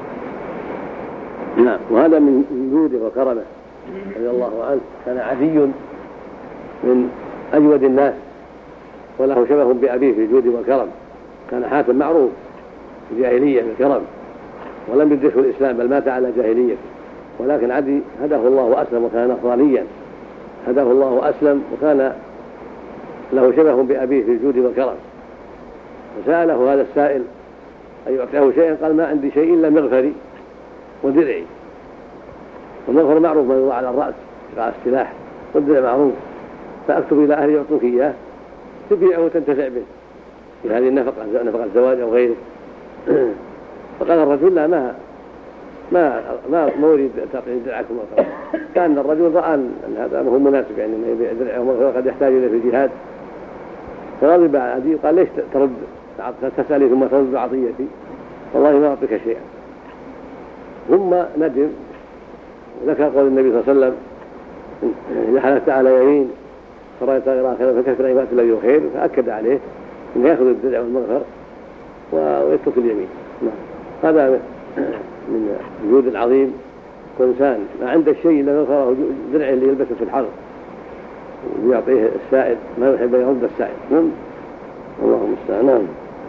نعم. وهذا من جوده وكرمه رضي الله عنه. كان عدي من أجود الناس وله شبه بأبيه في الجود والكرم. كان حاتم معروف في الجاهلية بالكرم ولم يدركه الإسلام بل مات على جاهلية، ولكن عدي هداه الله وأسلم وكان نصرانيا، هداه الله وأسلم وكان له شبه بأبيه في الجود والكرم. فسأله هذا السائل أن يعطيه شيئا، قال ما عندي شيء إلا مغفري ودرعي. والمغفر معروف ما يوضع على الرأس قطع السلاح، والدرع معروف، فأكتب إلى أهل يعطوك إياه تبيعه وتنتفع به في هذه النفقة نفقة الزواج أو غيره. فقال الرجل لا ما ما ما أريد تعطيني درعكم. كان الرجل رأى أن هذا ما هو مناسب، يعني أن يبيع درعه وقد يحتاج إليه في الجهاد. فغضب عدي قال ليش ترد تسألي ثم ترد عطيتي؟ والله ما أعطيك شيئا. ثم ندم ذكر قول النبي صلى الله عليه وسلم إذا حلفت على يمين فرأيت غيرها خيرا فكفر عن الذي هو خير، فأكد عليه أن يأخذ الدرع والمغفر ويترك اليمين. هذا من الجود العظيم. كإنسان ما عنده شيء إلا مغفره درع اللي يلبسه في الحرب ويعطيه السائل، ما يحب يرد السائل. نعم. اللهم استعان.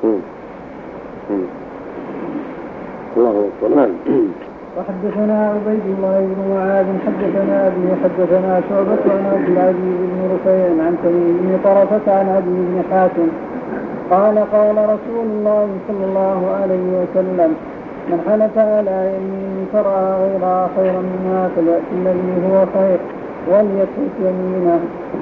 الله أكبر. نعم. وحدثنا عبيد الله بن معاذ حدثنا أبي حدثنا شعبة عن عبد العزيز بن رفيع عن تميم بن طرفة عن عدي بن حاتم قال قال رسول الله صلى الله عليه وسلم من حلف على يمين فرأى غيرها خيرا منها فليأت الذي هو خير وليترك يمينه.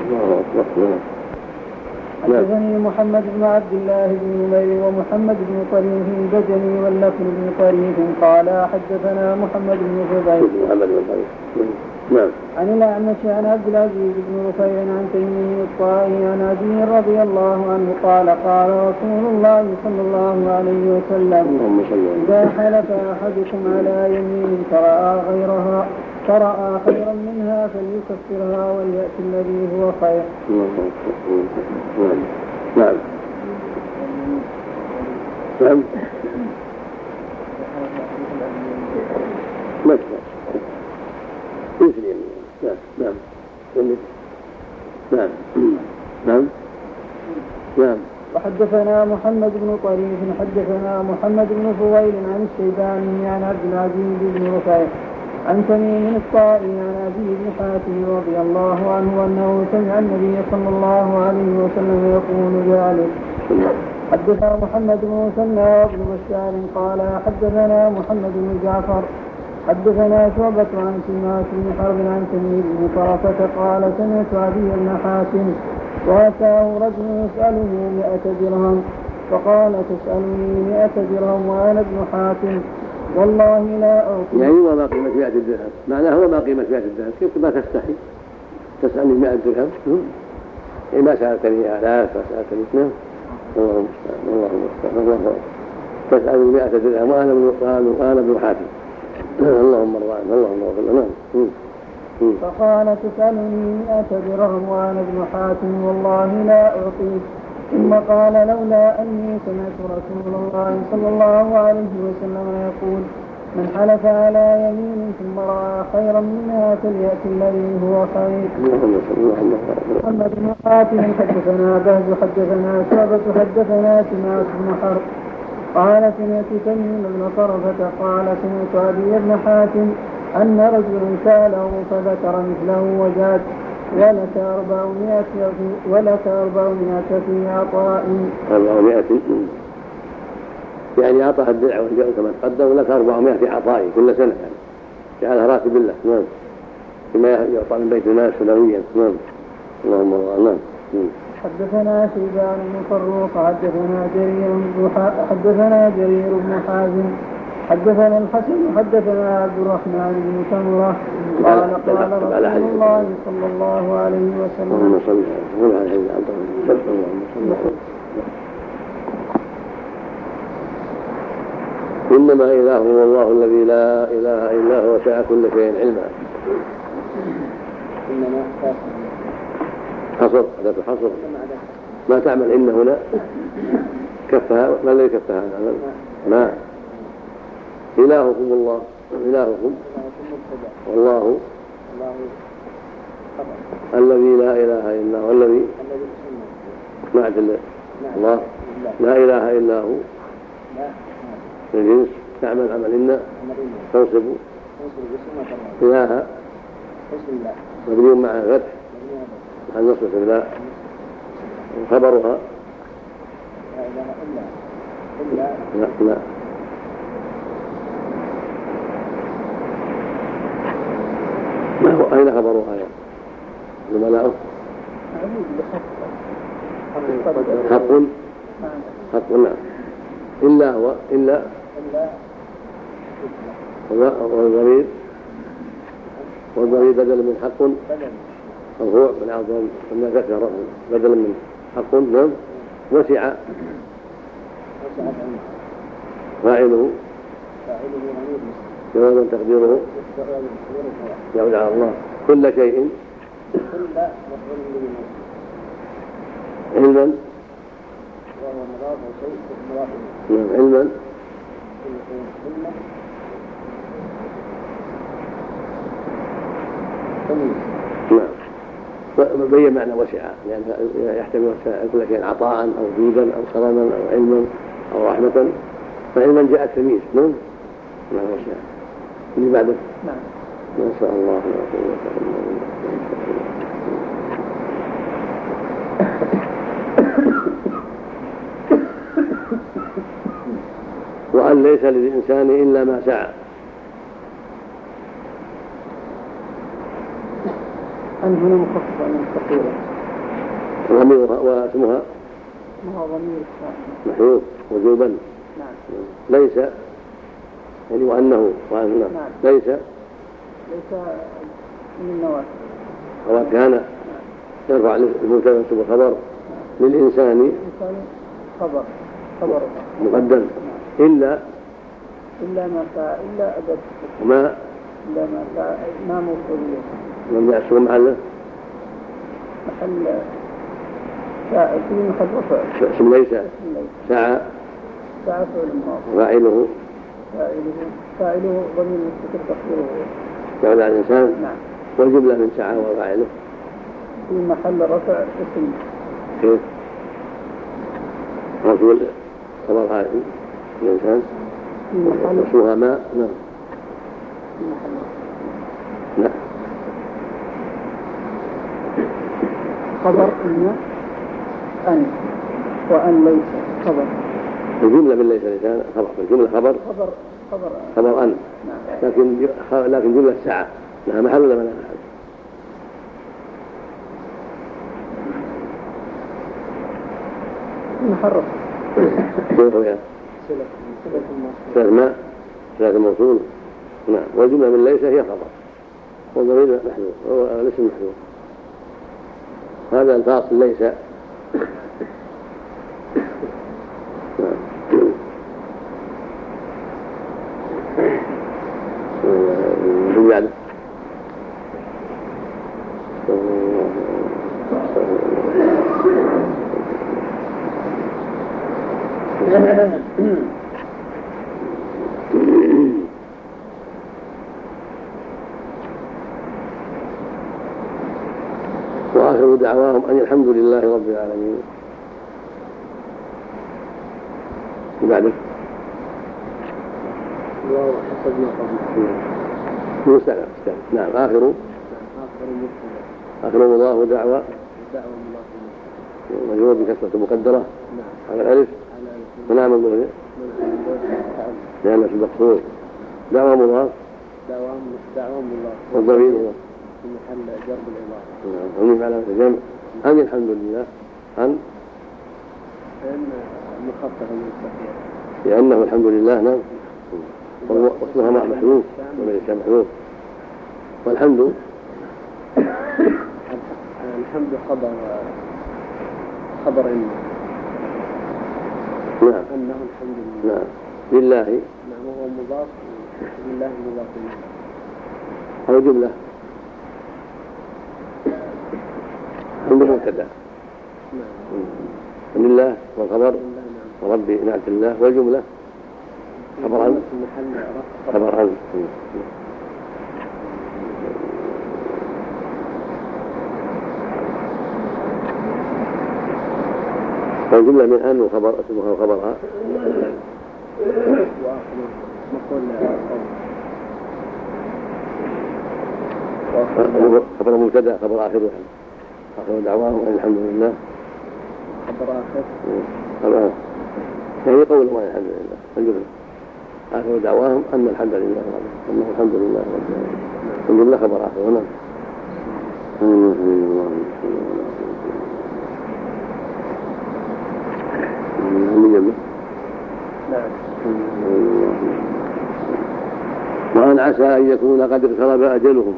حدثني محمد بن عبد الله بن نمير ومحمد بن طريف البجلي واللفظ بن طريف قال حدثنا محمد بن فضيل نعم. عن الأعمش عن عبد العزيز بن رفيع عن تيمين الطائي عن أبي رضي الله عنه قال قال رسول الله صلى الله عليه وسلم إذا حلف أحدكم على يمين فرأى غيرها فرأى خيرا منها فليكفرها وليأتي الذي هو خير. نعم. نعم. مكة. يسلم. نعم. نعم. نعم. نعم. نعم. وحدثنا محمد بن طريف حدثنا محمد بن فضيل عن الشيباني عن عبد العزيز بن رفيع عن تميم الطائي عن أبي بن حاتم رضي الله عنه أنه سمع النبي صلى الله عليه وسلم يقول ذلك. حدثنا محمد بن مثنى وابن بشار قال حدثنا محمد بن جعفر حدثنا شعبة عن سماك بن حرب عن تميم بن طرفة قال سمعت أبي بن حاتم وأتاه رجل يسأله مئة درهم فقال تسألني مئة درهم وأنا ابن حاتم والله لا أعطي. يعني وما قيمة مئة درهم معناه هو ما قيمة مئة درهم كيف ما تستحي تسألني مئة درهم إيه ما سألتني آلاف ما سألتني اثنين اللهم استعان اللهم استعان الله تسألني مئة درهم وأنا ابن وأنا ابن حاتم اللهم ارضى عنه اللهم اغفر له. فقال تسألني مئة درهم وأنا ابن حاتم والله لا أعطيك. ثم قال لولا أني سمعت رسول الله صلى الله عليه وسلم يقول من حلف على يمين ثم رأى خيرا منها فليأتي الذي هو خير. محمد بن حاتم حدثنا بهز حدثنا شعبة حدثنا سماك بن حرب قال سمعت تميم بن طرفة قال سمعت أبي بن حاتم أن رجلا سأله فذكر مثله وزاد ولك أربعمائة ولك أربعمائة في عطاء. أربعمائة يعني أعطاه الدرع والجاء كما تقدم ولك أربعمائة في عطائي كل سنة يعني جعلها راتب الله. نعم. بما يعطى من بيت المال سنويا. نعم. اللهم الله. نعم. حدثنا شيبان بن فروخ حدثنا جرير حدثنا جرير بن حازم حدثنا الحسن حدثنا عبد الرحمن بن سمرة قال قال رسول الله صلى الله عليه وسلم إنما إله هو الله الذي لا إله إلا هو وسع كل شيء علما. حصر هذا حصر ما تعمل إن هنا كفها ما الذي كفها ما إلهكم الله إلهكم والله الذي لا إله إلا هو الذي معدل الله لا إله إلا هو الجنس تعمل عمل إن تنصب إله مبني مع فتح مع النصب لا خبرها لا لا ما هو أين خبرها يا زملاء حق حق نعم إلا هو إلا والضمير والضمير بدل من حق مرفوع من أعظم ما ذكر بدل من حق نعم وسع فاعله جواب تقديره يعود على الله كل شيء علما علما نعم بين معنى وسع لأن يعني يحتمل كل شيء عطاء أو جودا أو كرما أو علما أو رحمة فعلما جاء التمييز نعم معنى وسع اللي بعده نعم ما شاء الله لا قوة إلا بالله. وأن ليس للإنسان إلا ما سعى. أن هنا مخففة من الثقيلة ضميرها واسمها ما هو ضمير محذوف وجوبا. نعم. ليس يعني وأنه وأنه نعم. ليس ليس من النوافل هو كان يرفع المبتدأ وينصب الخبر للإنسان خبر خبر مقدم إلا إلا ما سعى إلا أدب ما إلا ما سعى ما موصولية لم يعشق محله محل سعى في محل رفع اسم ليس سعى سعى فعل الماضي فاعله فاعله فاعله ضمير مستتر تقديره يعود على الإنسان. نعم. والجملة من سعى وفاعله في محل رفع اسم. كيف؟ رسول خبر هذا الإنسان في محل اسمها ما. نعم. في محل نعم. خبر إن أن وأن ليس خبر. الجملة من ليس لسان خبر. الجملة خبر خبر خبر خبر أن. نعم. لكن لكن جملة سعى لها محل ولا ما لها محل؟ محرف كيف هو؟ صلة ما صلة الموصول. نعم. والجملة من ليس هي خبر والضمير محذوف هو الاسم محذوف. هذا الفاصل ليس. نعم. وآخر دعواهم أن الحمد لله رب العالمين. وبعده الله حسبنا قبل مستقبل. نعم. آخر آخر الله دعوة مجرور بكسرة مقدرة على الألف ونعم المغني لأنه المقصود دعوة مضاف دعوة الله والضمير مضاف في محل جر بالإضافة. نعم. على الجمع أن الحمد لله أن أن مخففة من الثقيلة لأنه الحمد لله. نعم. واسمها مع محذوف وليس محذوف. والحمد الحمد خبر خبر إنه نعم أنه الحمد لله. نعم. لله. نعم. وهو مضاف لله مضاف إليه أو جملة الحمد مبتدأ. نعم. لله والخبر ورب نعت الله والجملة خبر عن خبر عن والجملة من أن وخبر اسمها وخبرها خبر مبتدأ خبر آخر آخر دعواهم أن الحمد لله. خبر آخر الآن يعني قول ما الحمد لله الجملة آخر دعواهم أن الحمد لله أنه الحمد لله الجملة خبر آخر. هنا وأن عسى أن يكون قد اقترب أجلهم.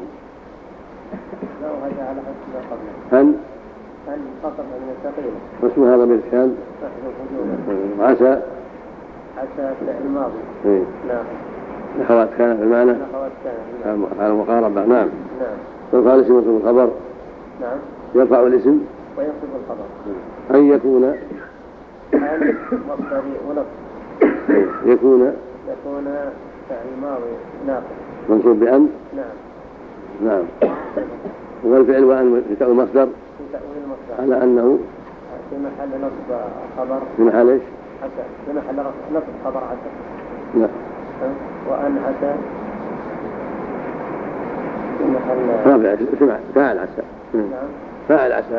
أن أن خطر من الثقيلة واسمها ضمير كان عسى عسى فعل ماضي. إيه. نعم. أخوات كان في المعنى أخوات كان على المقاربة. نعم. نعم. يرفع الاسم وينصب الخبر. نعم. يرفع الاسم وينصب الخبر. أن يكون أن مصدري ونصب يكون يكون فعل ماضي ناقص منصوب بأن. نعم. نعم. والفعل وأن في تأويل المصدر في تأويل المصدر على أنه في محل نصب خبر في محل ايش؟ عسى في محل نصب خبر عسى. لا. وأن عسى في محل رابع اسم فاعل عسى. نعم. فاعل عسى.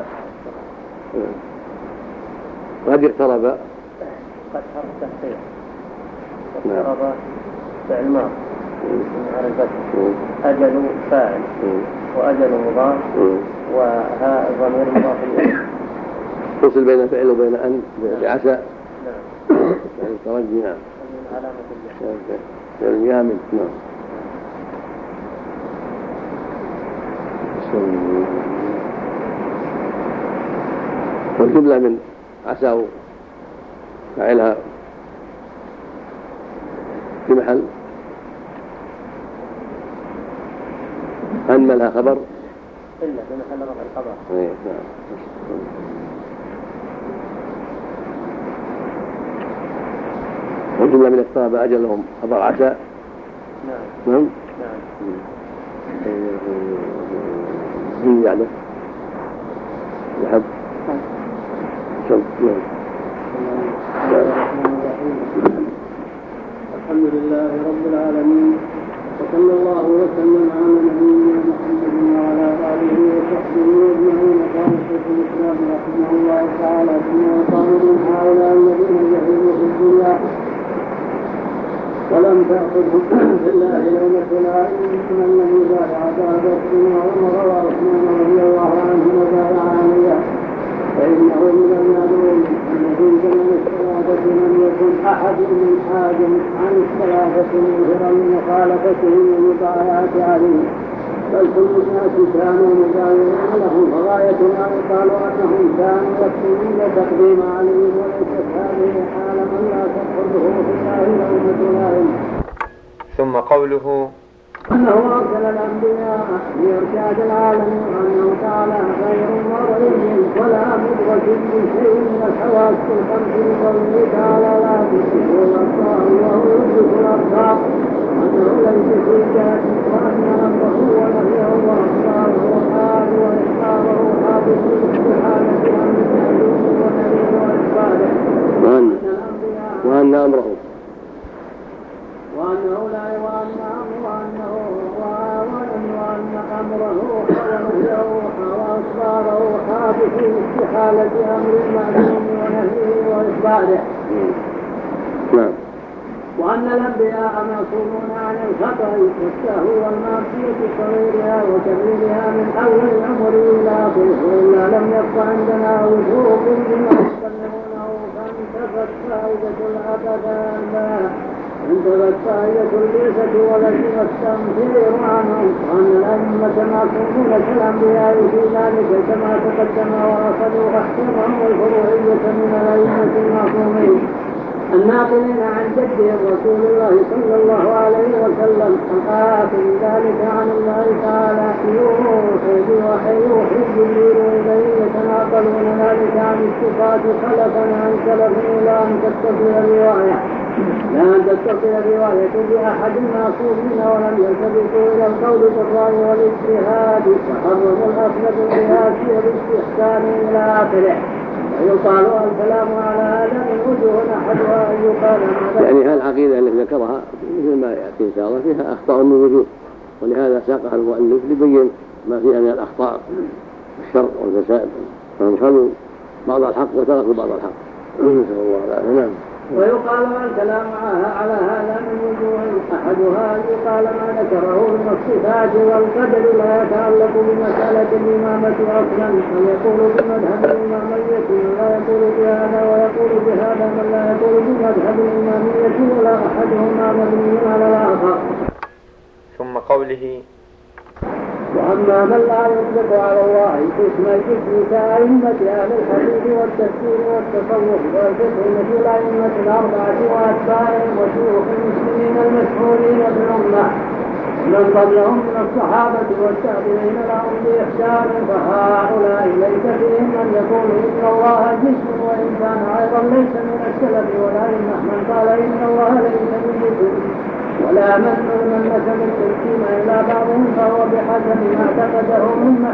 قد اقترب قد حرف تحقيق افترض فعل ماضي على الفتح أجل فاعل وأجل مضاف وها ضمير مضاف إليه فصل بين فعل وبين أن بعسى. نعم يعني الترجي. نعم علامة الجهة. اليامن. نعم. والجملة من عسى فاعلها في محل أن لها خبر إلا في محل رفع الخبر. إيه نعم. والجملة من اقترب أجلهم خبر عسى. نعم نعم نعم. مين يعني يحب شوف. الحمد لله رب العالمين وصلى الله وسلم على نبينا محمد وعلى اله وصحبه اجمعين. قال شيخ الاسلام رحمه الله تعالى ثم يقال من هؤلاء الذين جهلوا في الدنيا ولم تأخذهم في الله لومة لائم من لم يبايع بعد الدنيا عمر وعثمان رضي الله عنهم وبايع عليها فإنه من المعلوم أن في زمن الثلاثة لم يكن أحد من حاجم عن الثلاثة مظهرا لمخالفتهم ومبايعة عليه بل كل الناس كانوا مبايعين لهم فغاية ما يقال أنهم كانوا يكتبون تقديم عليهم وليست هذه حال من لا تأخذه في الله لومة لائم. ثم قوله أنه أرسل الأنبياء لإرشاد العالم وأنه تعالى خير مرئي ولا مدرك بشيء من الحواس الخمس لقوله تعالى لا تدركه الأبصار وهو يدرك الأبصار وأنه ليس في ذات وأن أمره ونهيه وأخباره وحاله وإخباره حادث باستحالة أمر المعلوم ونبيه وإخباره وأن أمره وأنه لا وأن وأنه وأن أمره ونهيه وأخباره حادث باستحالة أمر المعلوم ونهيه وإخباره. نعم. وأن الأنبياء معصومون عن الخطأ والسهو والمعصية صغيرها وكبيرها من أول الأمر إلى آخره وإلا لم يبق عندنا وجوب بما يستمعونه فانتفت فائدة الأبدان انتبت فائدة البعثة ولزم التنفير عنهم وأن الأئمة معصومون كالأنبياء في ذلك كما تقدم وأخذوا أحكامهم الفروعية من الأئمة المعصومين الناقلين عن جدهم رسول الله صلى الله عليه وسلم الآخر ذلك عن الله تعالى يوحي بوحي يوحي جبريل إليه يتناقلون ذلك عن الصفات خلفا عن سلف إلى أن تتصل الرواية لا أن تتصل الرواية بأحد المعصومين ولم يلتفتوا إلى القول بالرأي والاجتهاد فحرموا الأخذ بالقياس والاستحسان إلى آخره. ويقال الكلام على هذا من وجوه أحدها أن يقال يعني هذه العقيدة التي ذكرها مثل ما يأتي إن شاء الله فيها أخطاء من وجوه ولهذا ساقها المؤلف ليبين ما فيها من الأخطاء والشر والفساد فهم خلوا بعض الحق وتركوا بعض الحق. نسأل الله العافية. نعم. ويقال الكلام على هذا من وجوه أحدها أن يقال ما ذكره من الصفات والقدر لا يتعلق بمسألة الإمامة أصلا ويقول بمذهب الإمامية ولا يقول بهذا ويقول بهذا من لا يقول بمذهب الإمامية ولا أحدهما مبني على الآخر. ثم قوله وأما من لا يطلق على الله اسم الجسم كأئمة أهل الحديث والتفسير والتصوف والفقه مثل الأئمة الأربعة وأتباعهم وشيوخ المسلمين المشهورين بالأمة من قبلهم من الصحابة والتابعين لهم بإحسان فهؤلاء ليس فيهم من يقول إن الله جسم وإن كان أيضا ليس من السلف ولا من قال إن الله ليس من جسم ولا من من نسب التسليم إلى بعضهم فهو بحسب ما اعتقده مما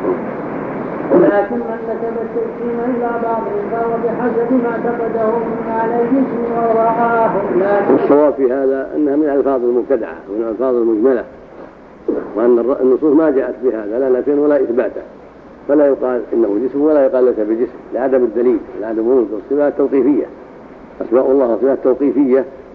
ولكن من نسب التسليم إلى بعضهم فهو بحسب ما اعتقده مما عليه اسم ورآه. والصواب في هذا أنها من الألفاظ المبتدعة ومن الألفاظ المجملة وأن النصوص ما جاءت بهذا لا نفيا ولا إثباتا فلا يقال إنه جسم ولا يقال ليس بجسم لعدم الدليل لعدم ورود الصفات التوقيفية. أسماء الله صفات توقيفية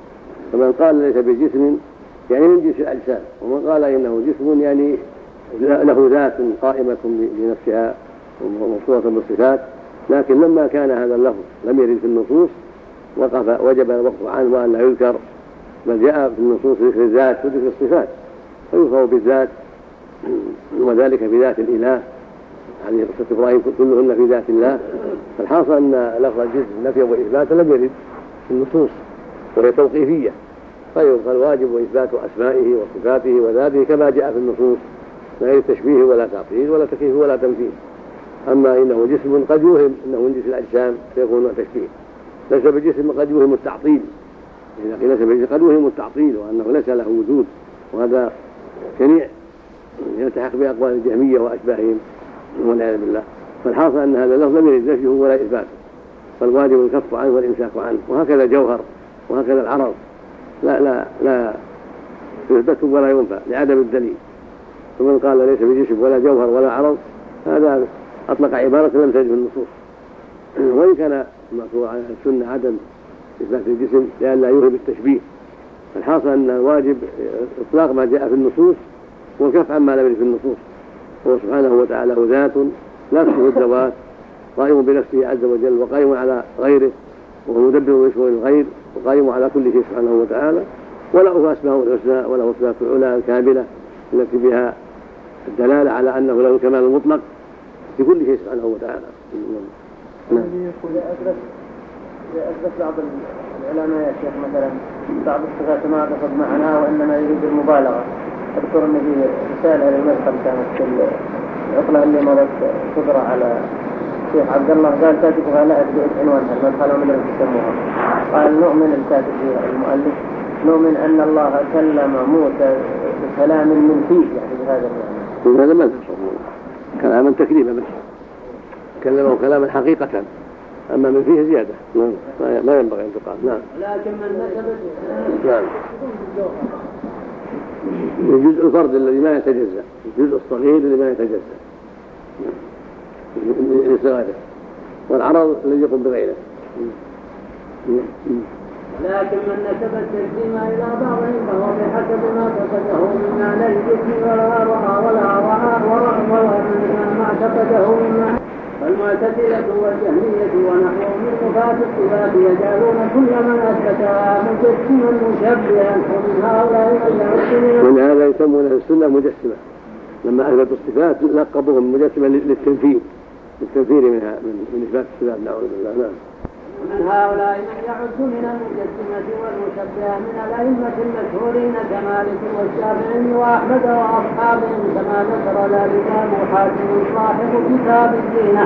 فمن قال ليس بجسم يعني من جنس الأجسام، ومن قال إنه جسم يعني له ذات قائمة بنفسها وموصوفة بالصفات، لكن لما كان هذا اللفظ لم يرد في النصوص وقف وجب الوقف عنه وأن لا يذكر، بل جاء في النصوص ذكر الذات وذكر الصفات فيوصف بالذات، وذلك في ذات الإله. هذه قصة إبراهيم كلهن في ذات الله. فالحاصل أن لفظ الجسم نفيا وإثباتا لم يرد في النصوص وهي توقيفية، فيبقى الواجب إثبات أسمائه وصفاته وذاته كما جاء في النصوص من غير تشبيه ولا تعطيل ولا تكييف ولا تمثيل. أما إنه جسم قد يوهم أنه من جنس الأجسام فيكون تشبيه، ليس بجسم قد يوهم التعطيل، إذا قيل ليس بجسم قد يوهم التعطيل وأنه ليس له وجود، وهذا شنيع يلتحق بأقوال الجهمية وأشباههم والعياذ بالله. فالحاصل أن هذا اللفظ لم يرد نفيه ولا إثباته، فالواجب الكف عنه والإمساك عنه. وهكذا الجوهر وهكذا العرض لا لا لا يثبت ولا ينفى لعدم الدليل. فمن قال ليس بجسم ولا جوهر ولا عرض هذا أطلق عبارة لم تجد في النصوص، وإن كان المأثور عن السنة عدم إثبات الجسم لأن لا يوهم التشبيه. الحاصل أن الواجب إطلاق ما جاء في النصوص والكف عما لم يرد في النصوص. هو سبحانه وتعالى ذات لا تصف الذوات، قائم بنفسه عز وجل وقائم على غيره، وهو مدبر لشؤون الغير وقائم على كل شيء سبحانه وتعالى، وله أسماء الحسنى وله صفات العلى الكاملة التي بها الدلالة على أنه له الكمال المطلق في كل شيء سبحانه وتعالى. إذا أثبت بعض العلماء يا شيخ مثلا بعض الصفات ما تفض معناها وإنما يريد المبالغة، أذكر أن في رسالة للمذهب كانت العطلة اللي مرت صدر على الشيخ عبد الله قال كاتبها لا أدري عنوانها المدخل ومن لم تسموها، قال نؤمن الكاتب المؤلف نؤمن أن الله كلم موسى بكلام من فيه، يعني بهذا المعنى. هذا ما كلاما تكليما بس كلمه كلاما حقيقة، أما من فيه زيادة لا ينبغي أن تقال. نعم. لكن من نسبت نعم الجزء الفرد الذي ما يتجزأ، الجزء الصغير الذي ما يتجزأ لصغاره، والعرض الذي يقوم بغيره. لكن من نسب التجسيم إلى بعضهم فهو بحسب ما اعتقده من معنى الجسم ولا رأى ولا رأى ورأى ولا ما اعتقده من معنى. فالمعتزلة والجهمية ونحوهم من نفاة الصفات يجعلون كل من أثبتها مجسما مشبها، ومن هؤلاء من من هذا يسمون السنة مجسمة، لما أثبتوا الصفات لقبوهم مجسما للتنفيذ للتنفيذ منها من إثبات الصفات. نعوذ بالله. نعم. ومن هؤلاء من يعد من المجسمة والمشبهة من الأئمة المشهورين كمالك والشافعي وأحمد وأصحابهم، كما ذكر ذلك أبو حاتم صاحب كتاب الزينة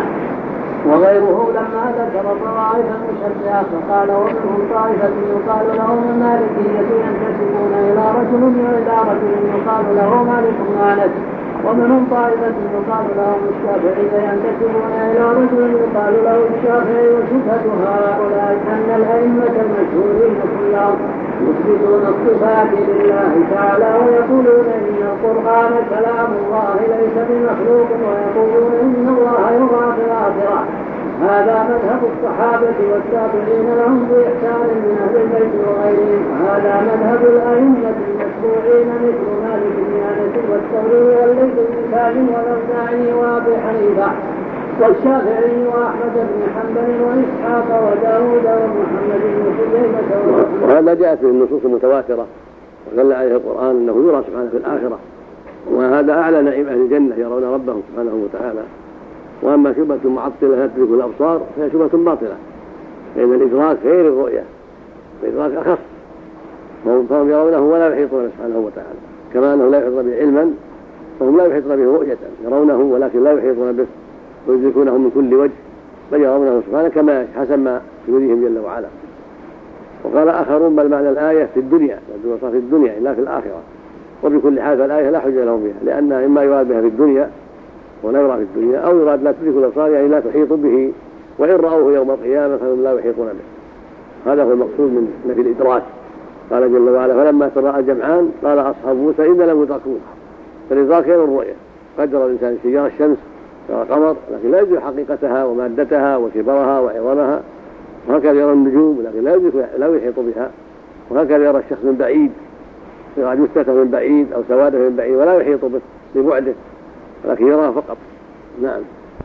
وغيره لما ذكر طوائف المشبهة فقال ومنهم طائفة يقال لهم المالكية ينتسبون إلى رجل وإلى رجل يقال له مالك مالك، ومنهم طائفة يقال لهم الشافعية ينتسبون إلى رجل يقال له الشافعي. وشبهة هؤلاء أن الأئمة المشهورين كلهم يثبتون الصفات لله تعالى ويقولون إن القرآن كلام الله ليس بمخلوق، ويقولون إن الله يرى في الآخرة. هذا مذهب الصحابة والتابعين لهم بإحسان من أهل البيت وغيرهم، وهذا مذهب الأئمة المتبوعين مثل مالك بن أنس والثوري والليث بن سعد والأوزاعي وأبي حنيفة والشافعي وأحمد بن حنبل وإسحاق وداود ومحمد بن خزيمة. وهذا جاء في النصوص المتواترة ودل عليه القرآن أنه يرى سبحانه في الآخرة، وهذا أعلى نعيم أهل الجنة يرون ربهم سبحانه وتعالى. وأما شبهة المعطلة لا تدرك الأبصار فهي شبهة باطلة، لأن الإدراك غير الرؤية، الإدراك أخص، فهم يرونه ولا يحيطون سبحانه وتعالى، كما أنه لا يحيطون به علما فهم لا يحيطون به رؤية، يرونه ولكن لا يحيطون به ويدركونه من كل وجه، بل يرونه سبحانه كما حسب ما يريهم جل وعلا. وقال آخرون بل معنى الآية في الدنيا، في الدنيا لا في الآخرة، وبكل حال فالآية لا حجة لهم بها، لأنها إما يراد بها في الدنيا ولا يرى في الدنيا، أو يراد لا تدرك الأبصار يعني لا تحيط به، وإن رأوه يوم القيامة فهم لا يحيطون به. هذا هو المقصود من نفي الإدراك. قال جل وعلا فلما تراءى الجمعان قال أصحاب موسى إنا لمدركون. فالإدراك غير الرؤية، قدر الإنسان يرى الشمس يرى القمر لكن لا يدرك حقيقتها ومادتها وكبرها وعظمها، وهكذا يرى النجوم لكن لا يدرك لا يحيط بها وهكذا يرى الشخص من بعيد، يرى جثته من بعيد أو سواده من بعيد ولا يحيط به ببعده، ولكن يراه فقط. نعم.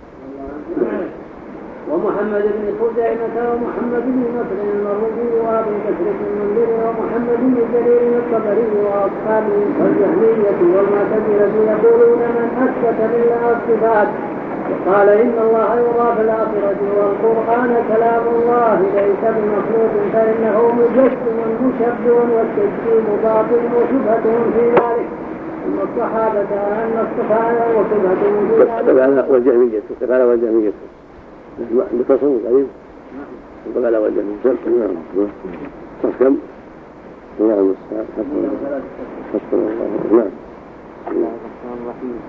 ومحمد بن خزيمة ومحمد بن نصر المروزي وابي بكر بن المنذر ومحمد بن جرير الطبري واصحابه والجهمية والمعتزلة يقولون من اثبت لله الصفات وقال ان الله يرى في الاخرة والقرآن كلام الله ليس بمخلوق فانه مجسم مشبه والتجسيم باطل وشبهة في ذلك. ثم الصحابة ان الصفات وشبهة في ذلك. والجهمية الصفات والجهمية بتصوف قريب يقول على وجه المسلم. نعم. صف كم؟ الله المستعان. حسبنا الله. نعم. بسم الله الرحمن الرحيم.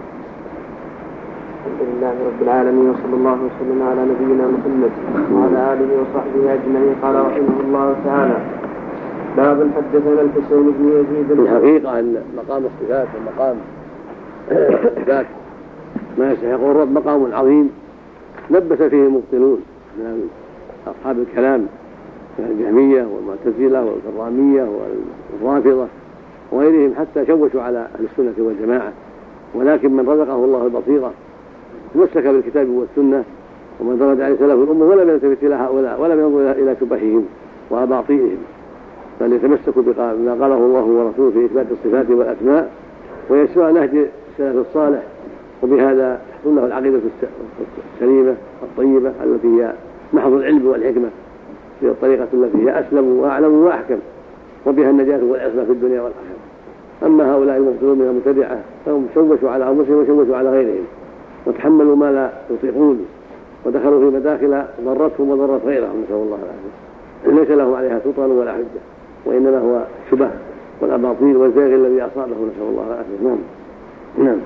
الحمد لله رب العالمين وصلى الله وسلم على نبينا محمد وعلى آله وصحبه أجمعين. قال رحمه الله تعالى: باب حدثنا الحسين بن يزيد. الحقيقة أن مقام الصفات ومقام الصفات ما يستحق الرب مقام عظيم لبس فيه المبطلون من أصحاب الكلام من الجهمية والمعتزلة والكرامية والرافضة وغيرهم حتى شوشوا على أهل السنة والجماعة. ولكن من رزقه الله البصيرة تمسك بالكتاب والسنة ومن درج عليه سلف الأمة ولم يلتفت إلى هؤلاء ولم ينظر إلى شبههم وأباطيلهم، بل يتمسكوا بما قاله الله ورسوله في إثبات الصفات والأسماء ويسوى نهج السلف الصالح، وبهذا تحصل له العقيدة السليمة الطيبة التي هي محض العلم والحكمة، هي الطريقة التي هي أسلم وأعلم وأحكم، وبها النجاة والعصمة في الدنيا والآخرة. أما هؤلاء المبطلون من المبتدعة فهم شوشوا على أنفسهم وشوشوا على غيرهم وتحملوا ما لا يطيقون ودخلوا في مداخل ضرتهم وضرت غيرهم، نسأل الله العافية. ليس لهم عليها سلطان ولا حجة، وإنما هو الشبه والأباطيل والزيغ الذي أصابه، نسأل الله العافية. نعم. نعم.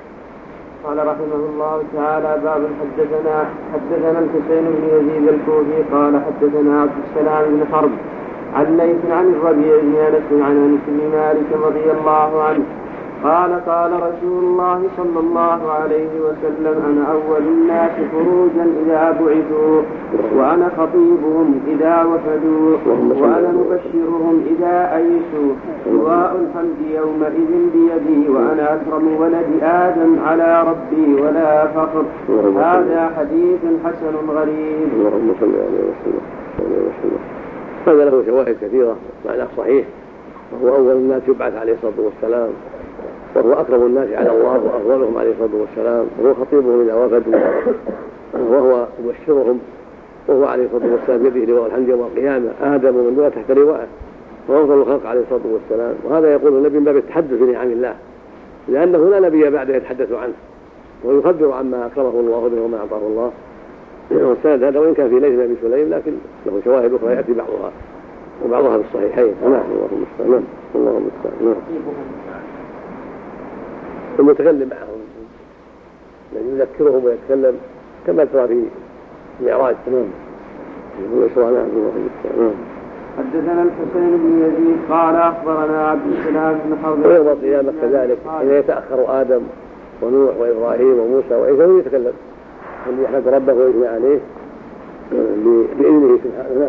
قال رحمه الله تعالى: باب حدثنا حدثنا الحسين بن يزيد الكوفي قال حدثنا عبد السلام بن حرب عن ليث عن الربيع بن انس عن انس بن مالك رضي الله عنه قال قال رسول الله صلى الله عليه وسلم: انا اول الناس خروجا اذا بعثوا، وانا خطيبهم اذا وفدوا، وانا مبشرهم اذا ايسوا، لواء الحمد يومئذ بيدي، وانا اكرم ولد ادم على ربي ولا فخر. هذا حديث حسن غريب. اللهم صل عليه وسلم. هذا له شواهد كثيره معناه صحيح، وهو اول الناس يبعث عليه الصلاه والسلام، وهو أكرم الناس على الله وأفضلهم عليه الصلاة والسلام، وهو خطيبهم إذا وفدوا، وهو يبشرهم، وهو عليه الصلاة والسلام بيده لواء الحمد يوم القيامة، آدم ومن دون تحت لواءه، وأفضل الخلق عليه الصلاة والسلام. وهذا يقول النبي من باب التحدث بنعم الله، لأنه لا نبي بعده يتحدث عنه ويخبر عما أكرمه الله به وما أعطاه الله. والسند هذا وإن كان في ليث بن أبي سليم لكن له شواهد أخرى يأتي بعضها وبعضها في الصحيحين. نعم. اللهم استعان. اللهم استعان. المتكلم معهم الذي يذكرهم ويتكلم كما ترى في المعراج. تمام. حدثنا الحسين بن يزيد قال اخبرنا عبد السلام بن حرب. ويوم القيامه كذلك اذا يتاخر ادم ونوح وابراهيم وموسى وعيسى يتكلم والذي يحمد ربه ويثني عليه باذنه سبحانه.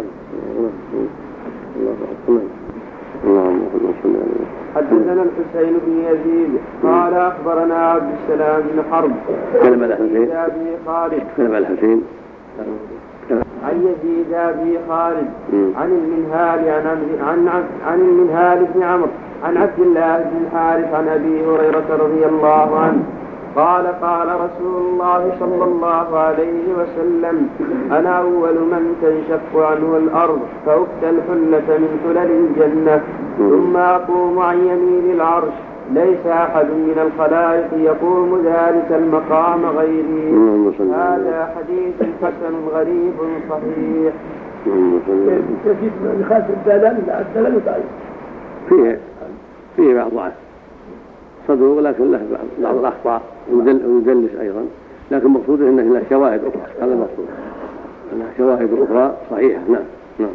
اللهم صل عليه. حدثنا الحسين بن يزيد قال اخبرنا عبد السلام بن حرب كلم الحسين ابي خالد كلم الحسين عن يزيد ابي خالد عن المنهال عن عن عن المنهال بن عمرو عن عبد الله بن الحارث عن ابي هريره رضي الله عنه قال قال رسول الله صلى الله عليه وسلم: أنا أول من تنشق عنه الأرض فأكتى الحلة من حلل الجنة ثم أقوم عن يمين العرش ليس أحد من الخلائق يقوم ذلك المقام غيري. هذا حديث حسن غريب صحيح. كيف يخالف الدلال الدلال ضعيف فيه فيه بعض ضعف صدوق لكن له بعض الأخطاء ويدلس أيضا، لكن مقصوده أنه له شواهد أخرى. هذا المقصود أنه شواهد أخرى صحيحة. نعم. نعم.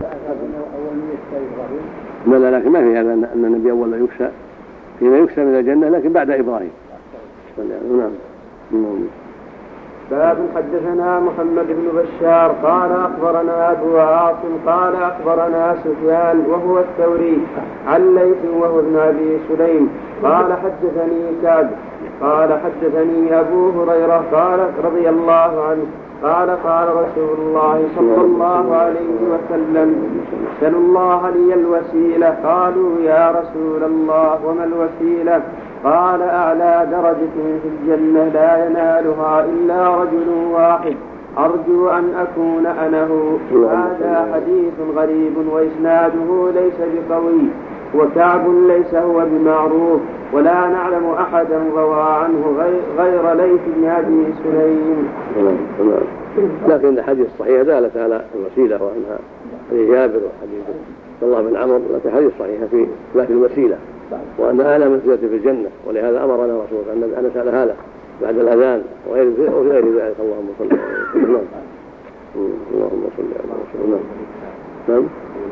لا لكن ما في هذا أن النبي أول لا يكسى فيما يكسى من الجنة لكن بعد إبراهيم. نعم. نعم. باب حدثنا محمد بن بشار قال أخبرنا أبو عاصم قال أخبرنا سفيان وهو الثوري عن ليث وهو ابن أبي سليم قال حدثني كعب قال حدثني أبو هريرة قال رضي الله عنه قال قال رسول الله صلى الله عليه وسلم سلوا الله لي الوسيلة. قالوا يا رسول الله وما الوسيلة؟ قال أعلى درجة في الجنة لا ينالها إلا رجل واحد أرجو أن أكون أنا هو. هذا حديث غريب وإسناده ليس بقوي وكعب ليس هو بمعروف ولا نعلم أحدا روى عنه غير ليث بن أبي سليم. لكن الحديث الصحيح دالت على الوسيلة وأنها حديث جابر وحديث عبد الله بن عمرو، لكن حديث صحيح في ذات الوسيلة وأن أعلى منزلة في الجنة، ولهذا أمرنا رسول الله أن نسأل هذا بعد الأذان وغير ذلك. اللهم صل على سيدنا اللهم صل على سيدنا. نعم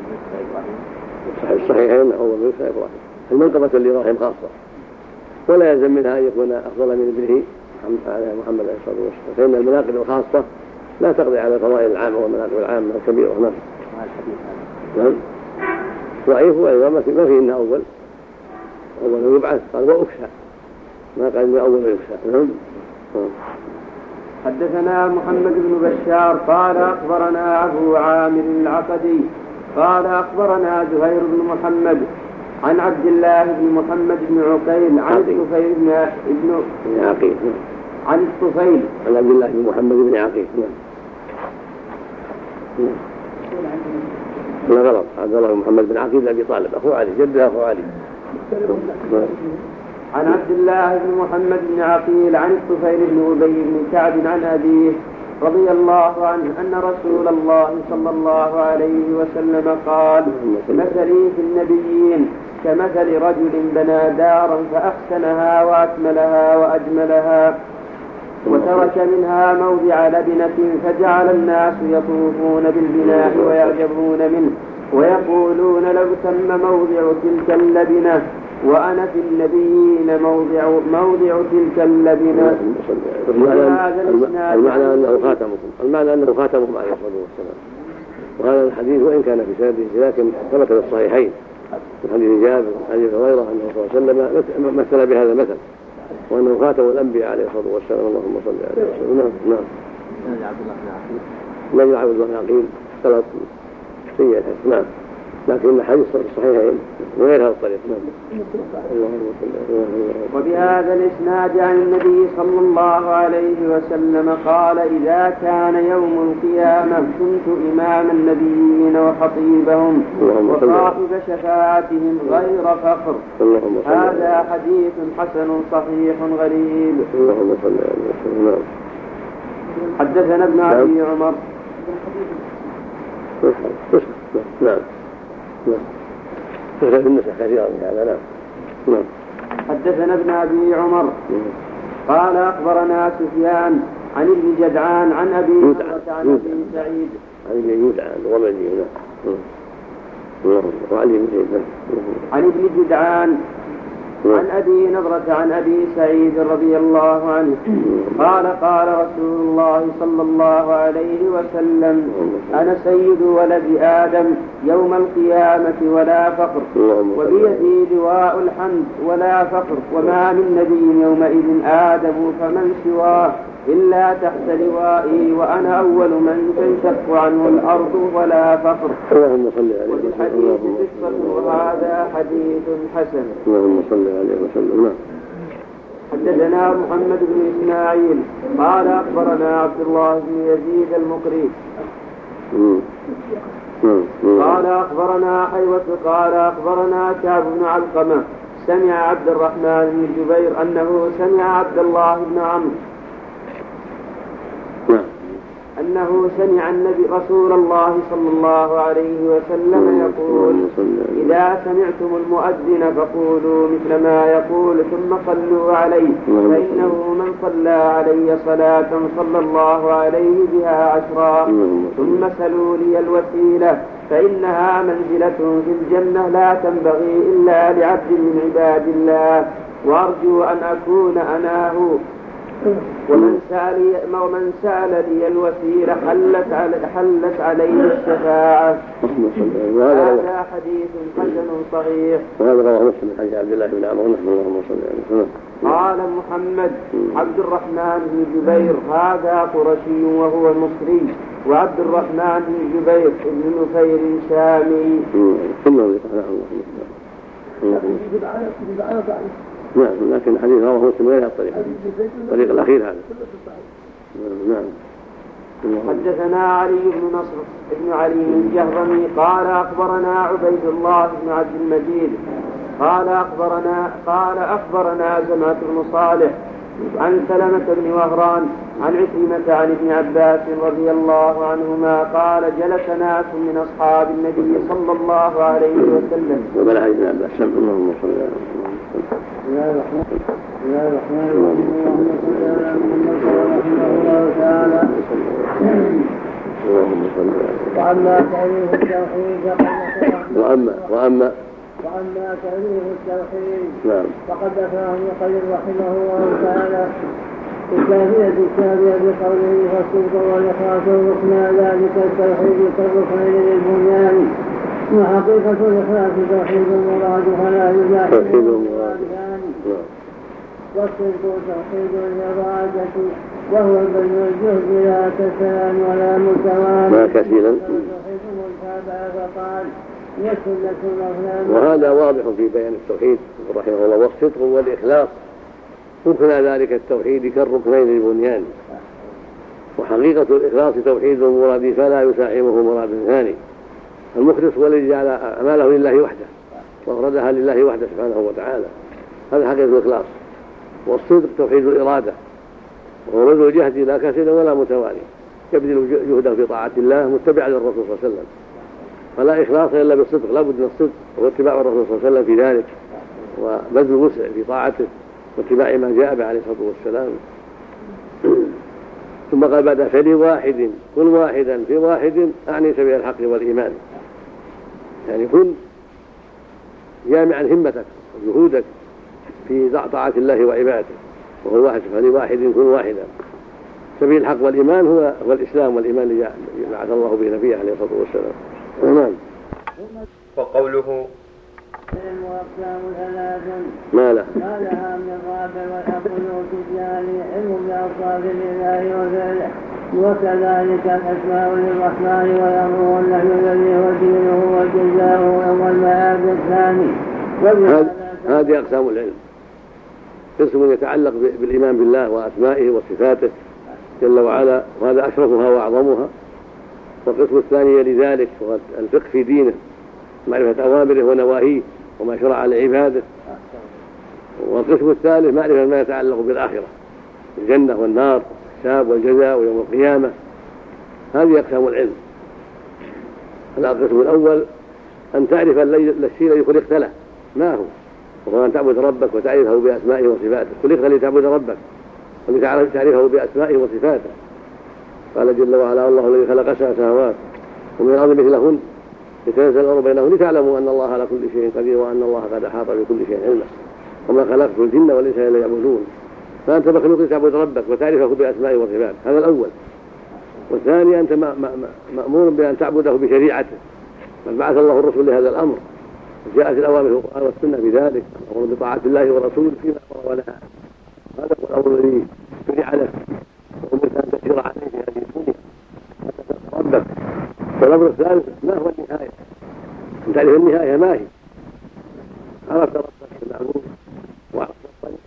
صحيح الصحيحين أول من يوسف إبراهيم المنقبة لإبراهيم خاصة، ولا يلزم منها أن يكون أفضل من ابنه محمد عليه الصلاة والسلام، فإن المناقب الخاصة لا تقضي على الفضائل العامة والمناقب العامة الكبيرة. نعم نعم ضعيف وأيضا ما في ما في إنه أول أول يبعث قال وأكشى ما قال إنه أول يكشى. نعم. حدثنا محمد بن بشار قال أخبرنا أبو عامر العقدي قال أخبرنا زهير بن محمد عن عبد الله بن محمد بن عقيل عن الطفيل بن ابن عقيل عن الطفيل عن عبد الله بن محمد بن عقيل. لا غلط، عبد الله بن محمد بن عقيل أبي طالب أخو علي جده أخو علي. عن عبد الله بن محمد بن عقيل عن الطفيل بن أبي بن كعب عن أبيه رضي الله عنه أن رسول الله صلى الله عليه وسلم قال مثلي في النبيين كمثل رجل بنى دارا فأحسنها وأكملها وأجملها وترك منها موضع لبنة فجعل الناس يطوفون بالبناء ويعجبون منه ويقولون لو تم موضع تلك اللبنة وأنا في النبيين موضع موضع تلك اللبنة. المعنى أنه خاتمكم المعنى أنه خاتمكم عليه الصلاة والسلام. وهذا الحديث وإن كان في سنده لكن ثبت في الصحيحين من حديث جابر وحديث هريرة أنه صلى الله عليه وسلم مثل بهذا المثل وأنه خاتم الأنبياء عليه الصلاة والسلام. اللهم صل عليه وسلم. نعم نعم. من يعبد الله عقيل ثلاث سيئة. نعم لكن الحديث الصحيحين وغير هذا الطريق. وبهذا الإسناد عن النبي صلى الله عليه وسلم قال إذا كان يوم القيامة كنت إمام النبيين وخطيبهم وصاحب شفاعتهم غير فخر. هذا حديث حسن صحيح غريب. حدثنا ابن أبي عمر. نعم نعم النسخ كثيرا هذا. نعم نعم. حدثنا ابن أبي عمر قال أخبرنا سفيان عن ابن جدعان عن أبي هريرة عن أبي سعيد عن ابن جدعان ومدينة وعن ابن جدعان عن أبي نضرة عن أبي سعيد رضي الله عنه قال قال رسول الله صلى الله عليه وسلم أنا سيد ولد آدم يوم القيامة ولا فخر وبيدي لواء الحمد ولا فخر وما من نبي يومئذ آدم فمن سواه إلا تحت لوائي وأنا أول من تنشق عنه الأرض ولا فخر. اللهم صل عليه وفي الحديث قصة وهذا حديث حسن. اللهم صل عليه وسلم. حدثنا محمد بن إسماعيل قال أخبرنا عبد الله بن يزيد المقري قال أخبرنا حيوة قال أخبرنا كعب بن علقمة سمع عبد الرحمن بن جبير أنه سمع عبد الله بن عمرو أنه سمع النبي رسول الله صلى الله عليه وسلم يقول إذا سمعتم المؤذن فقولوا مثل ما يقول ثم صلوا عليه فإنه من صلى علي صلاة صلى الله عليه بها عشرا ثم سلوا لي الوسيلة فإنها منزلة في الجنة لا تنبغي إلا لعبد من عباد الله وأرجو أن أكون أنا هو. ومن سأل ومن سأل لي الوسيلة حلت على حلت عليه الشفاعة. هذا حديث حسن صحيح. وهذا رواه مسلم حديث عبد الله بن عمرو رحمه الله صلى الله عليه وسلم. قال محمد عبد الرحمن بن جبير هذا قرشي وهو مصري، وعبد الرحمن بن جبير بن نفير شامي. ثم نعم، لكن الحديث رواه مسلم غير الطريق الطريق الأخير هذا. نعم. حدثنا علي بن نصر بن علي الجهرمي قال أخبرنا عبيد الله بن عبد المجيد قال أخبرنا قال أخبرنا جماعة بن صالح عن سلمة بن وهران عن عكرمة عن ابن عباس رضي الله عنهما قال جلس ناس من أصحاب النبي صلى الله عليه وسلم. وبلغ ابن عباس اللهم صل على بسم الله الرحمن الرحيم. اللهم صل على محمد رحمه الله تعالى. اللهم صل وعما تعريف التوحيد وأما وأما وعما تعريف التوحيد نعم فقد ذكره ابن القيم رحمه الله تعالى في الكافية الشافية بقوله فالصدق والإخلاص ركنا ذلك التوحيد كالركنين للبنيان. وحقيقة الإخلاص توحيد المراد فلا يزاحم المراد ثاني. والصدق توحيد الإرادة وهو بذل الجهد لا كسلان ولا متوالي ما كسلا. توحيد المتابعة فقال يسلة الأغنام. وهذا واضح في بيان التوحيد رحمه الله. والصدق والإخلاص ركن ذلك التوحيد كالركنين للبنيان. وحقيقة الإخلاص توحيد المراد فلا يساحمه مراد ثاني. المخلص هو الذي جعل أعماله لله وحده وأفردها لله وحده سبحانه وتعالى، هذا حقيقة الإخلاص. والصدق توحيد الإرادة وهو بذل الجهد لا كسل ولا متوالي، يبذل جهده في طاعة الله متبعا للرسول صلى الله عليه وسلم. فلا إخلاص إلا بالصدق، لا بد من الصدق واتباع الرسول صلى الله عليه وسلم في ذلك، وبذل الوسع في طاعته واتباع ما جاء به عليه الصلاة والسلام. ثم قال بعد فلي واحد كن واحدا في واحد أعني سبيل الحق والإيمان، يعني كن جامعا همتك وجهودك في طاعة الله وعباده وهو الواحد. فلي واحد كن واحدا. سبيل الحق والإيمان هو هو الإسلام والإيمان الذي بعث الله به نبيه عليه الصلاة والسلام. نعم. وقوله وأقسام ثلاث ما له ما لها من الرابع والحق الوتجاني علم بأوصاف الإله وفعله، وكذلك الأسماء للرحمن والأمر والنهي الذي هو دينه وجزاؤه يوم المعاد الثاني. هذه أقسام العلم. قسم يتعلق بالإيمان بالله وأسمائه وصفاته جل وعلا، وهذا أشرفها وأعظمها. والقسم الثاني لذلك هو الفقه في دينه، معرفة أوامره ونواهيه وما شرع لعباده. والقسم الثالث معرفة ما يتعلق بالآخرة، الجنة والنار، الحساب والجزاء ويوم القيامة. هذه أقسام العلم. القسم الأول أن تعرف الشيء الذي خلقت له ما هو، وهو أن تعبد ربك وتعرفه بأسمائه وصفاته. خلقت لتعبد ربك ولتعرفه بأسمائه وصفاته. قال جل وعلا الله الذي خلق سبع سماوات ومن الأرض مثلهن يتنزل الأمر بينهن لتعلموا أن الله على كل شيء قدير وأن الله قد أحاط بكل شيء علما وما خلقت الجن والإنس إلا ليعبدون. فأنت مخلوق لتعبد ربك وتعرفه بأسمائه وصفاته، هذا الأول. والثاني أنت مأمور بأن تعبده بشريعته، بل بعث الله الرسل لهذا الأمر، جاءت الأوامر في القرآن والسنة بذلك، أمر بطاعة الله ورسوله فيما أمر ونهى. هذا هو الأمر الذي شرع لك وأمرت أن تسير عليه في هذه الدنيا ربك. والأمر الثالث ما هو النهاية، أن تعرف النهاية ما هي. عرفت ربك المعبود وعرفت الطريق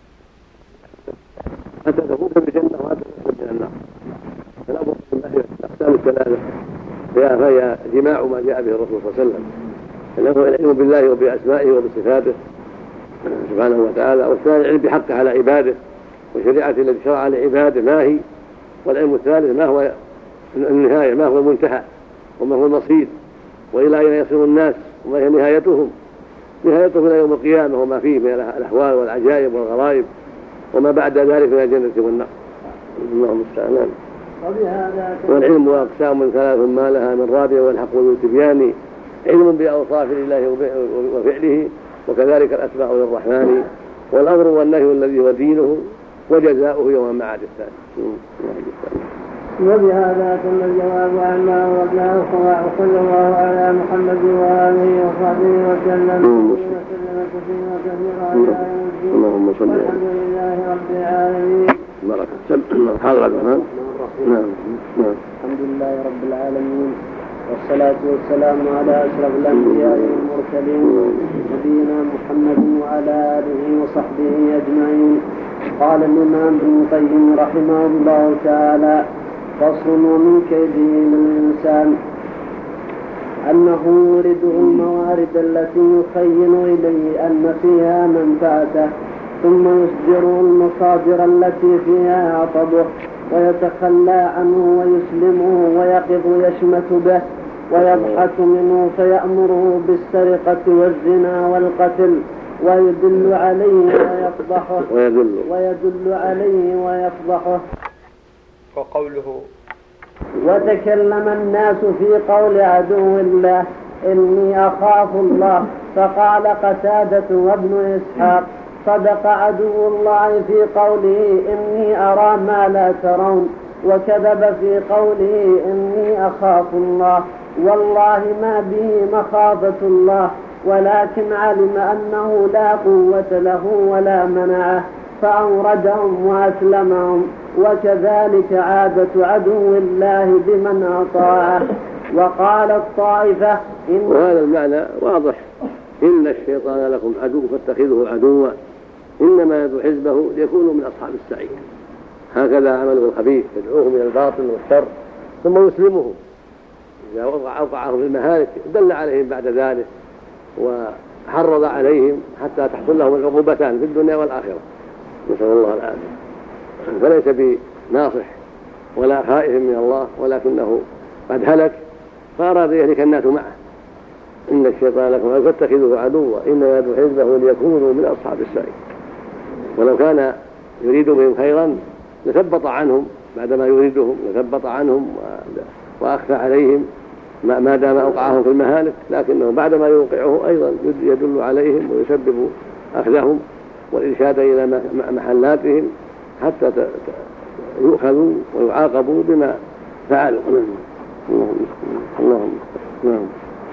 أنت تفوز بالجنة وأنت تفوز من النار. فالأمر بالله الأقسام الثلاثة فهي جماع ما جاء به الرسول صلى الله عليه وسلم، أنه العلم بالله وبأسمائه وبصفاته سبحانه وتعالى. والثاني العلم بحقه على عباده وشريعته التي شرع لعباده ما هي. والعلم الثالث ما هو النهاية، ما هو المنتهى وما هو المصير وإلى أين يصير الناس وما هي نهايتهم. نهايتهم إلى يوم القيامة وما فيه من الأحوال والعجائب والغرائب وما بعد ذلك من الجنة والنار. اللهم المستعان. والعلم أقسام ثلاث ما لها من رابع والحق والتبيان. علم بأوصاف الله وفعله وكذلك الأسماء للرحمن والأمر والنهي الذي هو دينه وجزاؤه يوم المعاد الثاني. وبهذا تم الجواب عما أردناه وصلى الله على محمد وآله وصحبه وسلم وسلم تسليما كثيرا إلى يوم الدين. اللهم صل والحمد لله رب العالمين. بركة حاضر الرحمن. نعم نعم. الحمد لله رب العالمين والصلاة والسلام على أشرف الأنبياء والمرسلين نبينا محمد وعلى آله وصحبه أجمعين. قال الإمام ابن القيم رحمه الله تعالى: فصل: ومن كيده للإنسان أنه يورده الموارد التي يخيل إليه أن فيها منفعته، ثم يصدر المصادر التي فيها عطبه، ويتخلى عنه ويسلمه ويقف يشمت به ويضحك منه فيأمره بالسرقة والزنا والقتل، ويدل عليه ويفضحه ويدل, ويدل عليه ويفضحه. وقوله: وتكلم الناس في قول عدو الله إني أخاف الله، فقال قتادة وابن إسحاق: صدق عدو الله في قوله إني أرى ما لا ترون، وكذب في قوله إني أخاف الله، والله ما به مخافة الله، ولكن علم أنه لا قوة له ولا منعه فأوردهم وأسلمهم، وكذلك عادة عدو الله بمن أطاعه. وقال الطائفة إن وهذا المعنى واضح: إن الشيطان لكم عدو فاتخذوه عدوا إنما يدعو حزبه ليكونوا من أصحاب السعير. هكذا عمله الخبيث، يدعوهم إلى الباطل والشر ثم يسلمهم إذا أوقعهم في المهالك، دل عليهم بعد ذلك وحرض عليهم حتى تحصل لهم العقوبتان في الدنيا والآخرة، نسأل الله العافية. فليس بناصح ولا خائف من الله، ولكنه قد هلك فأراد يهلك الناس معه. إن الشيطان لكم فاتخذوه عدوا إنما يدعو حزبه ليكونوا من أصحاب السعير. ولو كان يريد بهم خيرا لثبط عنهم بعدما يريدهم، لثبط عنهم وأخفى عليهم ما دام أوقعهم في المهالك، لكنه بعدما يوقعه أيضا يدل عليهم ويسبب أخذهم والإرشاد إلى محلاتهم حتى يؤخذوا ويعاقبوا بما فعلوا. اللهم نعم.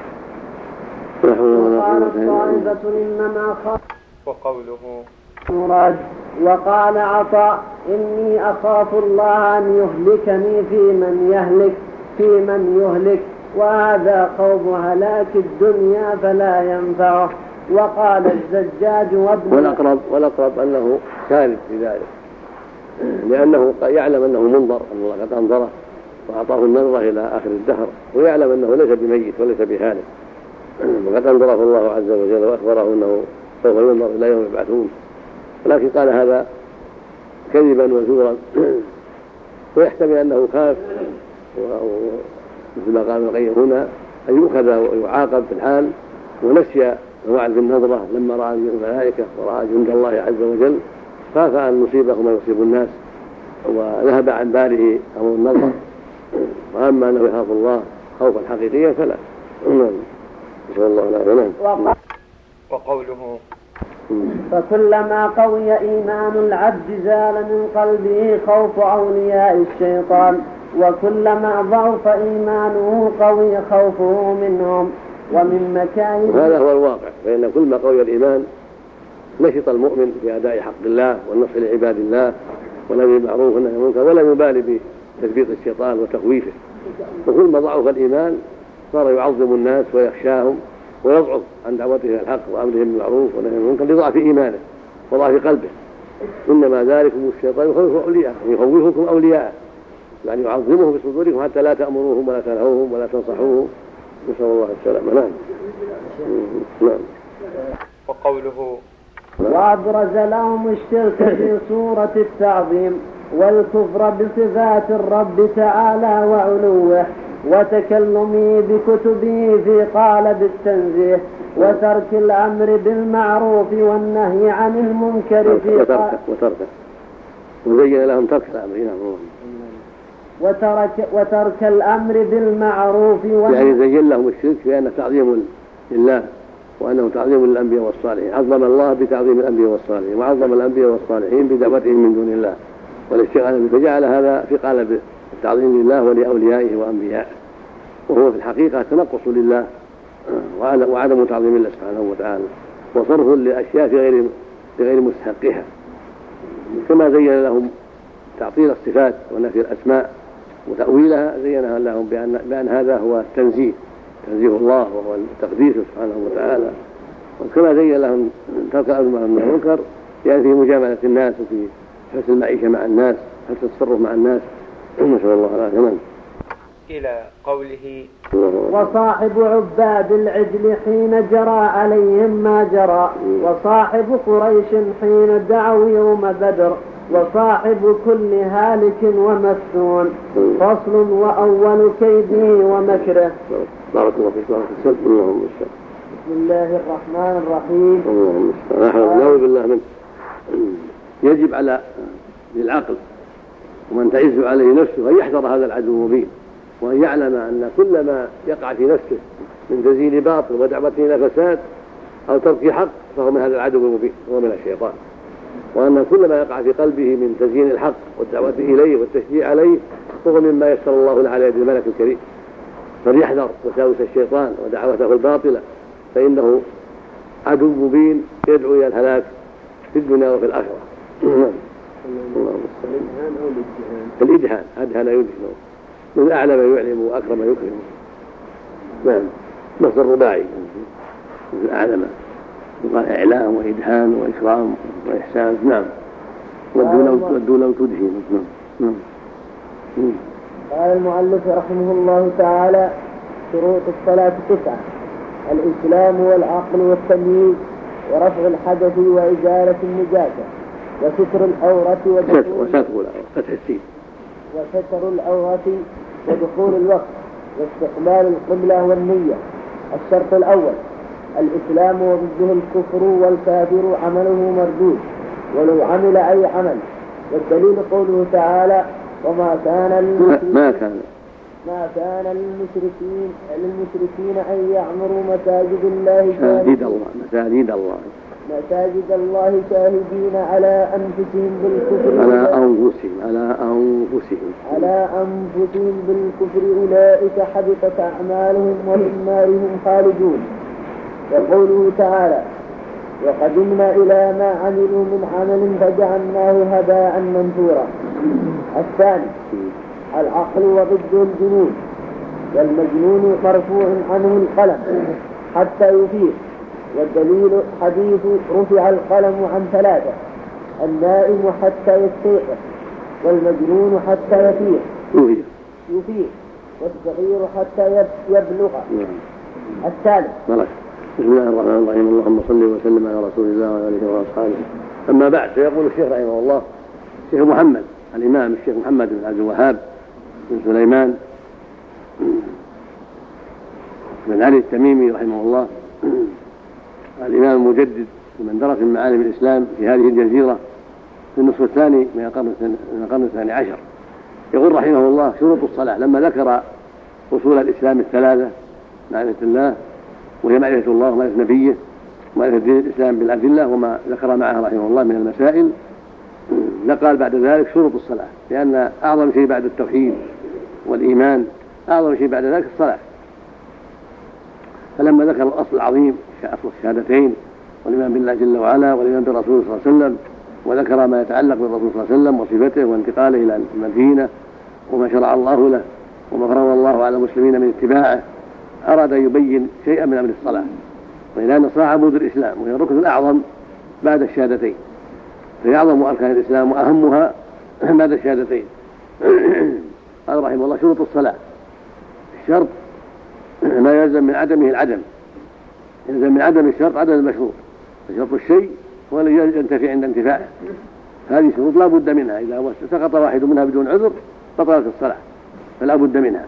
وقال الطائفة إنما خاف. وقوله مراد. وقال عطاء إني أخاف الله أن يهلكني في من يهلك في من يهلك وهذا خوف هلاك الدنيا فلا ينفعه. وقال الزجاج وابن والأقرب, والأقرب أنه ثالث في ذلك، لأنه يعلم أنه منظر، أن الله قد أنظره وأعطاه النظرة إلى آخر الدهر، ويعلم أنه ليس بميت وليس بهالك، وقد أنظره الله عز وجل وأخبره أنه سوف ينظر إلى يوم يبعثون، ولكن قال هذا كذبا وزورا، ويحتمل أنه خاف مثل ما قال ابن القيم هنا أن يؤخذ ويعاقب في الحال، ونسي موعد النظرة لما رأى الملائكة ورأى جند الله عز وجل، خاف أن يصيبه ما يصيب الناس وذهب عن باله أمر النظر. وأما أنه يخاف الله خوفا حقيقيا فلا. نسأل الله العافية. وقوله فكلما قوي إيمان العبد زال من قلبه خوف أولياء الشيطان، وكلما ضعف إيمانه قوي خوفه منهم. ومن مكائد هذا هو الواقع، فإن كل ما قوي الإيمان نشط المؤمن في أداء حق الله والنصح لعباد الله والأمر بالمعروف والنهي عن المنكر، ولا يبالي بتثبيط الشيطان وتخويفه. وكل ما ضعف الإيمان صار يعظم الناس ويخشاهم ويضعف عن دعوته إلى الحق وأمره بالمعروف والنهي عن المنكر لضعف إيمانه وضعف قلبه. إنما ذلكم الشيطان يخوف أولياءه، يخوفكم أولياءه، يعني يعظمهم في صدوركم حتى لا تأمروهم ولا تنهوهم ولا تنصحوهم. نسأل الله السلامة. نعم. نعم. وقوله وأبرز لهم الشرك في صورة التعظيم والكفر بصفات الرب تعالى وعلوه، وتكلمه بكتبه في قالب التنزيه، وترك الأمر بالمعروف والنهي عن المنكر في وترك وترك وزين لهم ترك الأمر وترك وترك الأمر بالمعروف يعني زين لهم الشرك بأن تعظيم لله وأنه تعظيم للأنبياء والصالحين. عظم الله بتعظيم الأنبياء والصالحين، وعظم الأنبياء والصالحين بدعوتهم من دون الله والاشتغال به، فجعل هذا في قالب التعظيم لله ولأوليائه وأنبيائه، وهو في الحقيقة تنقص لله وعدم تعظيم الله سبحانه وتعالى، وصرف لأشياء في غير في غير مستحقها، كما زين لهم تعطيل الصفات ونفي الأسماء وتأويلها، زينها لهم بأن, بأن هذا هو التنزيه، تنزيه الله وهو التقديس سبحانه وتعالى، وكما زين لهم ترك الأمر من المنكر، يعني في مجاملة الناس وفي حسن المعيشة مع الناس، حسن التصرف مع الناس، نسأل الله العافية. إلى قوله: وصاحب عباد العجل حين جرى عليهم ما جرى، وصاحب قريش حين دعوا يوم بدر، وصاحب كل هالك ومفتون، فصل وأول كيده ومكره. بارك الله فيك. بارك الله فيك. بسم الله الرحمن الرحيم. اللهم نعوذ بالله من يجب على العقل ومن تعز عليه نفسه أن يحذر هذا العدو المبين، وأن يعلم أن كل ما يقع في نفسه من تزيين باطل ودعوة إلى فساد أو ترك حق فهو من هذا العدو المبين، هو من الشيطان، وأن كل ما يقع في قلبه من تزيين الحق والدعوة إليه والتشجيع عليه فهو مما يسر الله له على يد الملك الكريم، فليحذر وساوس الشيطان ودعوته الباطلة، فإنه عدو مبين يدعو إلى الهلاك في الدنيا وفي الآخرة. الإدهان أدهن يدهن، من أعلم يعلم وأكرم يكرم. نعم، مصدر رباعي من أعلم، يقال إعلام وإدهان وإكرام وإحسان. نعم، ودوا لو تدهن. نعم. قال المؤلف رحمه الله تعالى: شروط الصلاة تسعة: الإسلام والعقل والتمييز، ورفع الحدث وإزالة النجاسة، وستر العورة وستر فتح السين وستر العورة ودخول الوقت، واستقبال القبلة والنية. الشرط الأول: الإسلام وضده الكفر، والكافر عمله مردود ولو عمل أي عمل. والدليل قوله تعالى: وما كان للمشركين ما كان ما كان للمشركين للمشركين أن يعمروا مساجد الله مساجد الله مساجد الله مساجد الله شاهدين على أنفسهم بالكفر على أنفسهم على أنفسهم على أنفسهم بالكفر أولئك حبطت أعمالهم وفي النار هم خالدون. وقوله تعالى: وقدمنا إلى ما عملوا من عمل فجعلناه هباء منثورا. الثاني: العقل وضد الجنون، والمجنون مرفوع عنه القلم حتى يفيق. والدليل حديث رفع القلم عن ثلاثة: النائم حتى يستيقظ، والمجنون حتى يفيق يفيق والصغير حتى يبلغ. الثالث: بسم الله الرحمن الرحيم. اللهم صل وسلم على رسول الله وعلى اله واصحابه. اما بعد، فيقول الشيخ رحمه الله الشيخ محمد الامام الشيخ محمد بن عبد الوهاب بن سليمان بن علي التميمي رحمه الله، الامام المجدد من درس من معالم الاسلام في هذه الجزيره في النصف الثاني من القرن الثاني عشر. يقول رحمه الله: شروط الصلاه، لما ذكر اصول الاسلام الثلاثه: معرفه الله، وهي معرفة الله ومعرفة نبيه ومعرفة دين الإسلام بالأدلة وما ذكر معها رحمه الله من المسائل، نقال بعد ذلك شروط الصلاة، لأن أعظم شيء بعد التوحيد والإيمان، أعظم شيء بعد ذلك الصلاة. فلما ذكر الأصل العظيم أصل الشهادتين والإيمان بالله جل وعلا والإيمان بالرسول صلى الله عليه وسلم، وذكر ما يتعلق بالرسول صلى الله عليه وسلم وصفته وانتقاله إلى المدينة وما شرع الله له وما فرض الله على المسلمين من اتباعه، أراد أن يبين شيئا من أمر الصلاة، وإلى أن الصلاة عمود الإسلام وهي الركن الأعظم بعد الشهادتين، فهي أعظم أركان الإسلام وأهمها بعد الشهادتين. قال رحمه الله: شروط الصلاة، الشرط ما يلزم من عدمه العدم، يلزم من عدم الشرط عدم المشروط، فشرط الشيء هو الذي ينتفي عند انتفاعه، هذه شروط لا بد منها، إذا سقط واحد منها بدون عذر بطلت الصلاة، فلا بد منها.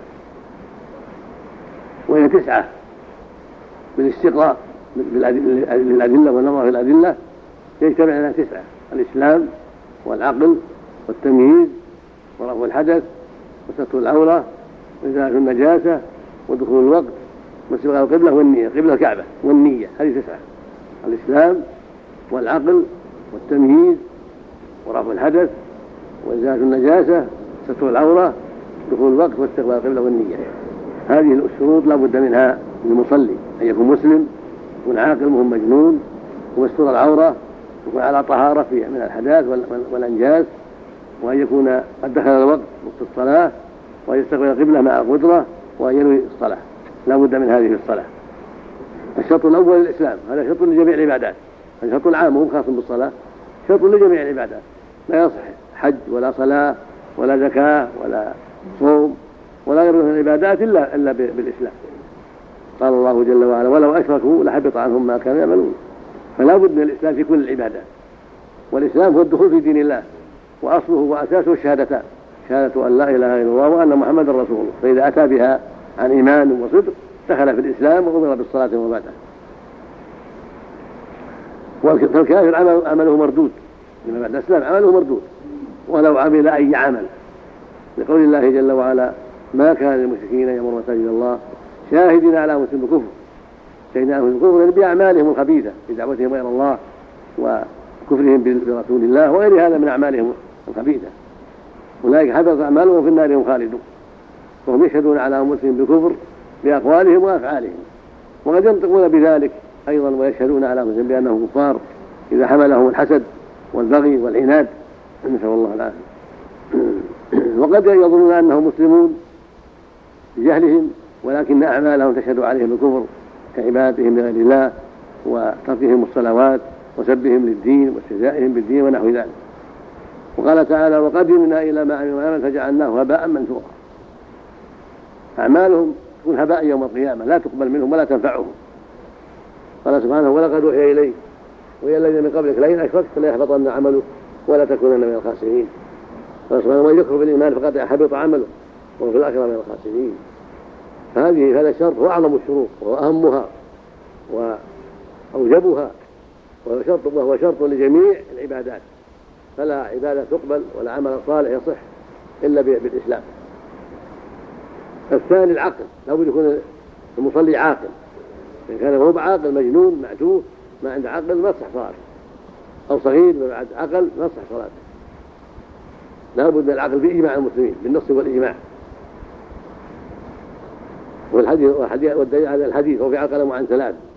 وهي تسعة بالاستقراء للأدلة والنظر في الأدلة، يجتمع لها تسعة: الإسلام والعقل والتمييز ورفع الحدث وستر العورة وإزالة النجاسة ودخول الوقت واستقبال القبلة والنية، قبلة الكعبة والنية، هذه تسعة: الإسلام والعقل والتمييز ورفع الحدث وإزالة النجاسة، ستر العورة، دخول الوقت، واستقبال القبلة والنية. هذه الشروط لا بد منها للمصلي: أن يكون مسلم، يكون عاقل مهم مجنون، ويستر العورة، يكون على طهارة من الحدث والأنجاس، وأن يكون قد دخل الوقت وقت الصلاة، وأن يستقبل القبلة مع القدرة، وأن ينوي الصلاة. لا بد من هذه الصلاة. الشرط الأول الإسلام، هذا شرط لجميع العبادات، هذا شرط عام مو خاص بالصلاة، شرط لجميع العبادات. لا يصح حج ولا صلاة ولا زكاة ولا صوم ولا غير من العبادات إلا إلا بالإسلام. قال الله جل وعلا: ولو أشركوا لحبط عنهم ما كانوا يعملون. فلا بد من الإسلام في كل العبادات. والإسلام هو الدخول في دين الله، وأصله وأساسه الشهادتان: شهادة أن لا إله إلا الله وأن محمدا رسول الله. فإذا أتى بها عن إيمان وصدق دخل في الإسلام وأمر بالصلاة وما بعدها. فالكافر عمله مردود، لما بعد الإسلام عمله مردود ولو عمل أي عمل، لقول الله جل وعلا: ما كان للمشركين يأمرون مساجد الله شاهدين على أنفسهم بالكفر، شهدنا أنفسهم بالكفر بأعمالهم الخبيثة في دعوتهم إلى الله وكفرهم برسول الله وغير هذا من أعمالهم الخبيثة. أولئك حبطت أعمالهم في النار هم خالدون. وهم يشهدون على أنفسهم بالكفر بأقوالهم وأفعالهم، وقد ينطقون بذلك أيضا ويشهدون على أنفسهم بأنهم كفار إذا حملهم الحسد والبغي والعناد، نسأل الله العافية. وقد يظنون أنهم مسلمون بجهلهم، ولكن أعمالهم تشهد عليهم بالكفر كعبادتهم لغير الله وتركهم الصلوات وسبهم للدين واستهزائهم بالدين ونحو ذلك. وقال تعالى: وقدمنا إلى ما عملوا عملا فجعلناه هباء منثورا. أعمالهم تكون هباء يوم القيامة، لا تقبل منهم ولا تنفعهم. قال سبحانه: ولقد أوحي إليك وإلى الذين من قبلك لئن أشركت ليحبطن عملك ولا تكونن من الخاسرين. قال سبحانه: من يكفر بالإيمان فقد حبط عمله وهو في الآخرة من الخاسرين. فهذه هذا الشرط هو أعظم الشروط وهو أهمها وأوجبها، وهو شرط وهو شرط لجميع العبادات. فلا عبادة تقبل ولا عمل صالح يصح إلا بالإسلام. الثاني العقل، لا بد يكون المصلي عاقل. إن كان هو عاقل مجنون معتوه ما عنده عقل ما تصح صلاته، أو صغير ما عنده عقل ما تصح صلاته. لا بد من العقل بإجماع المسلمين بالنص والإجماع. والحديث والدليل على الحديث: وفي عقل عن ثلاث: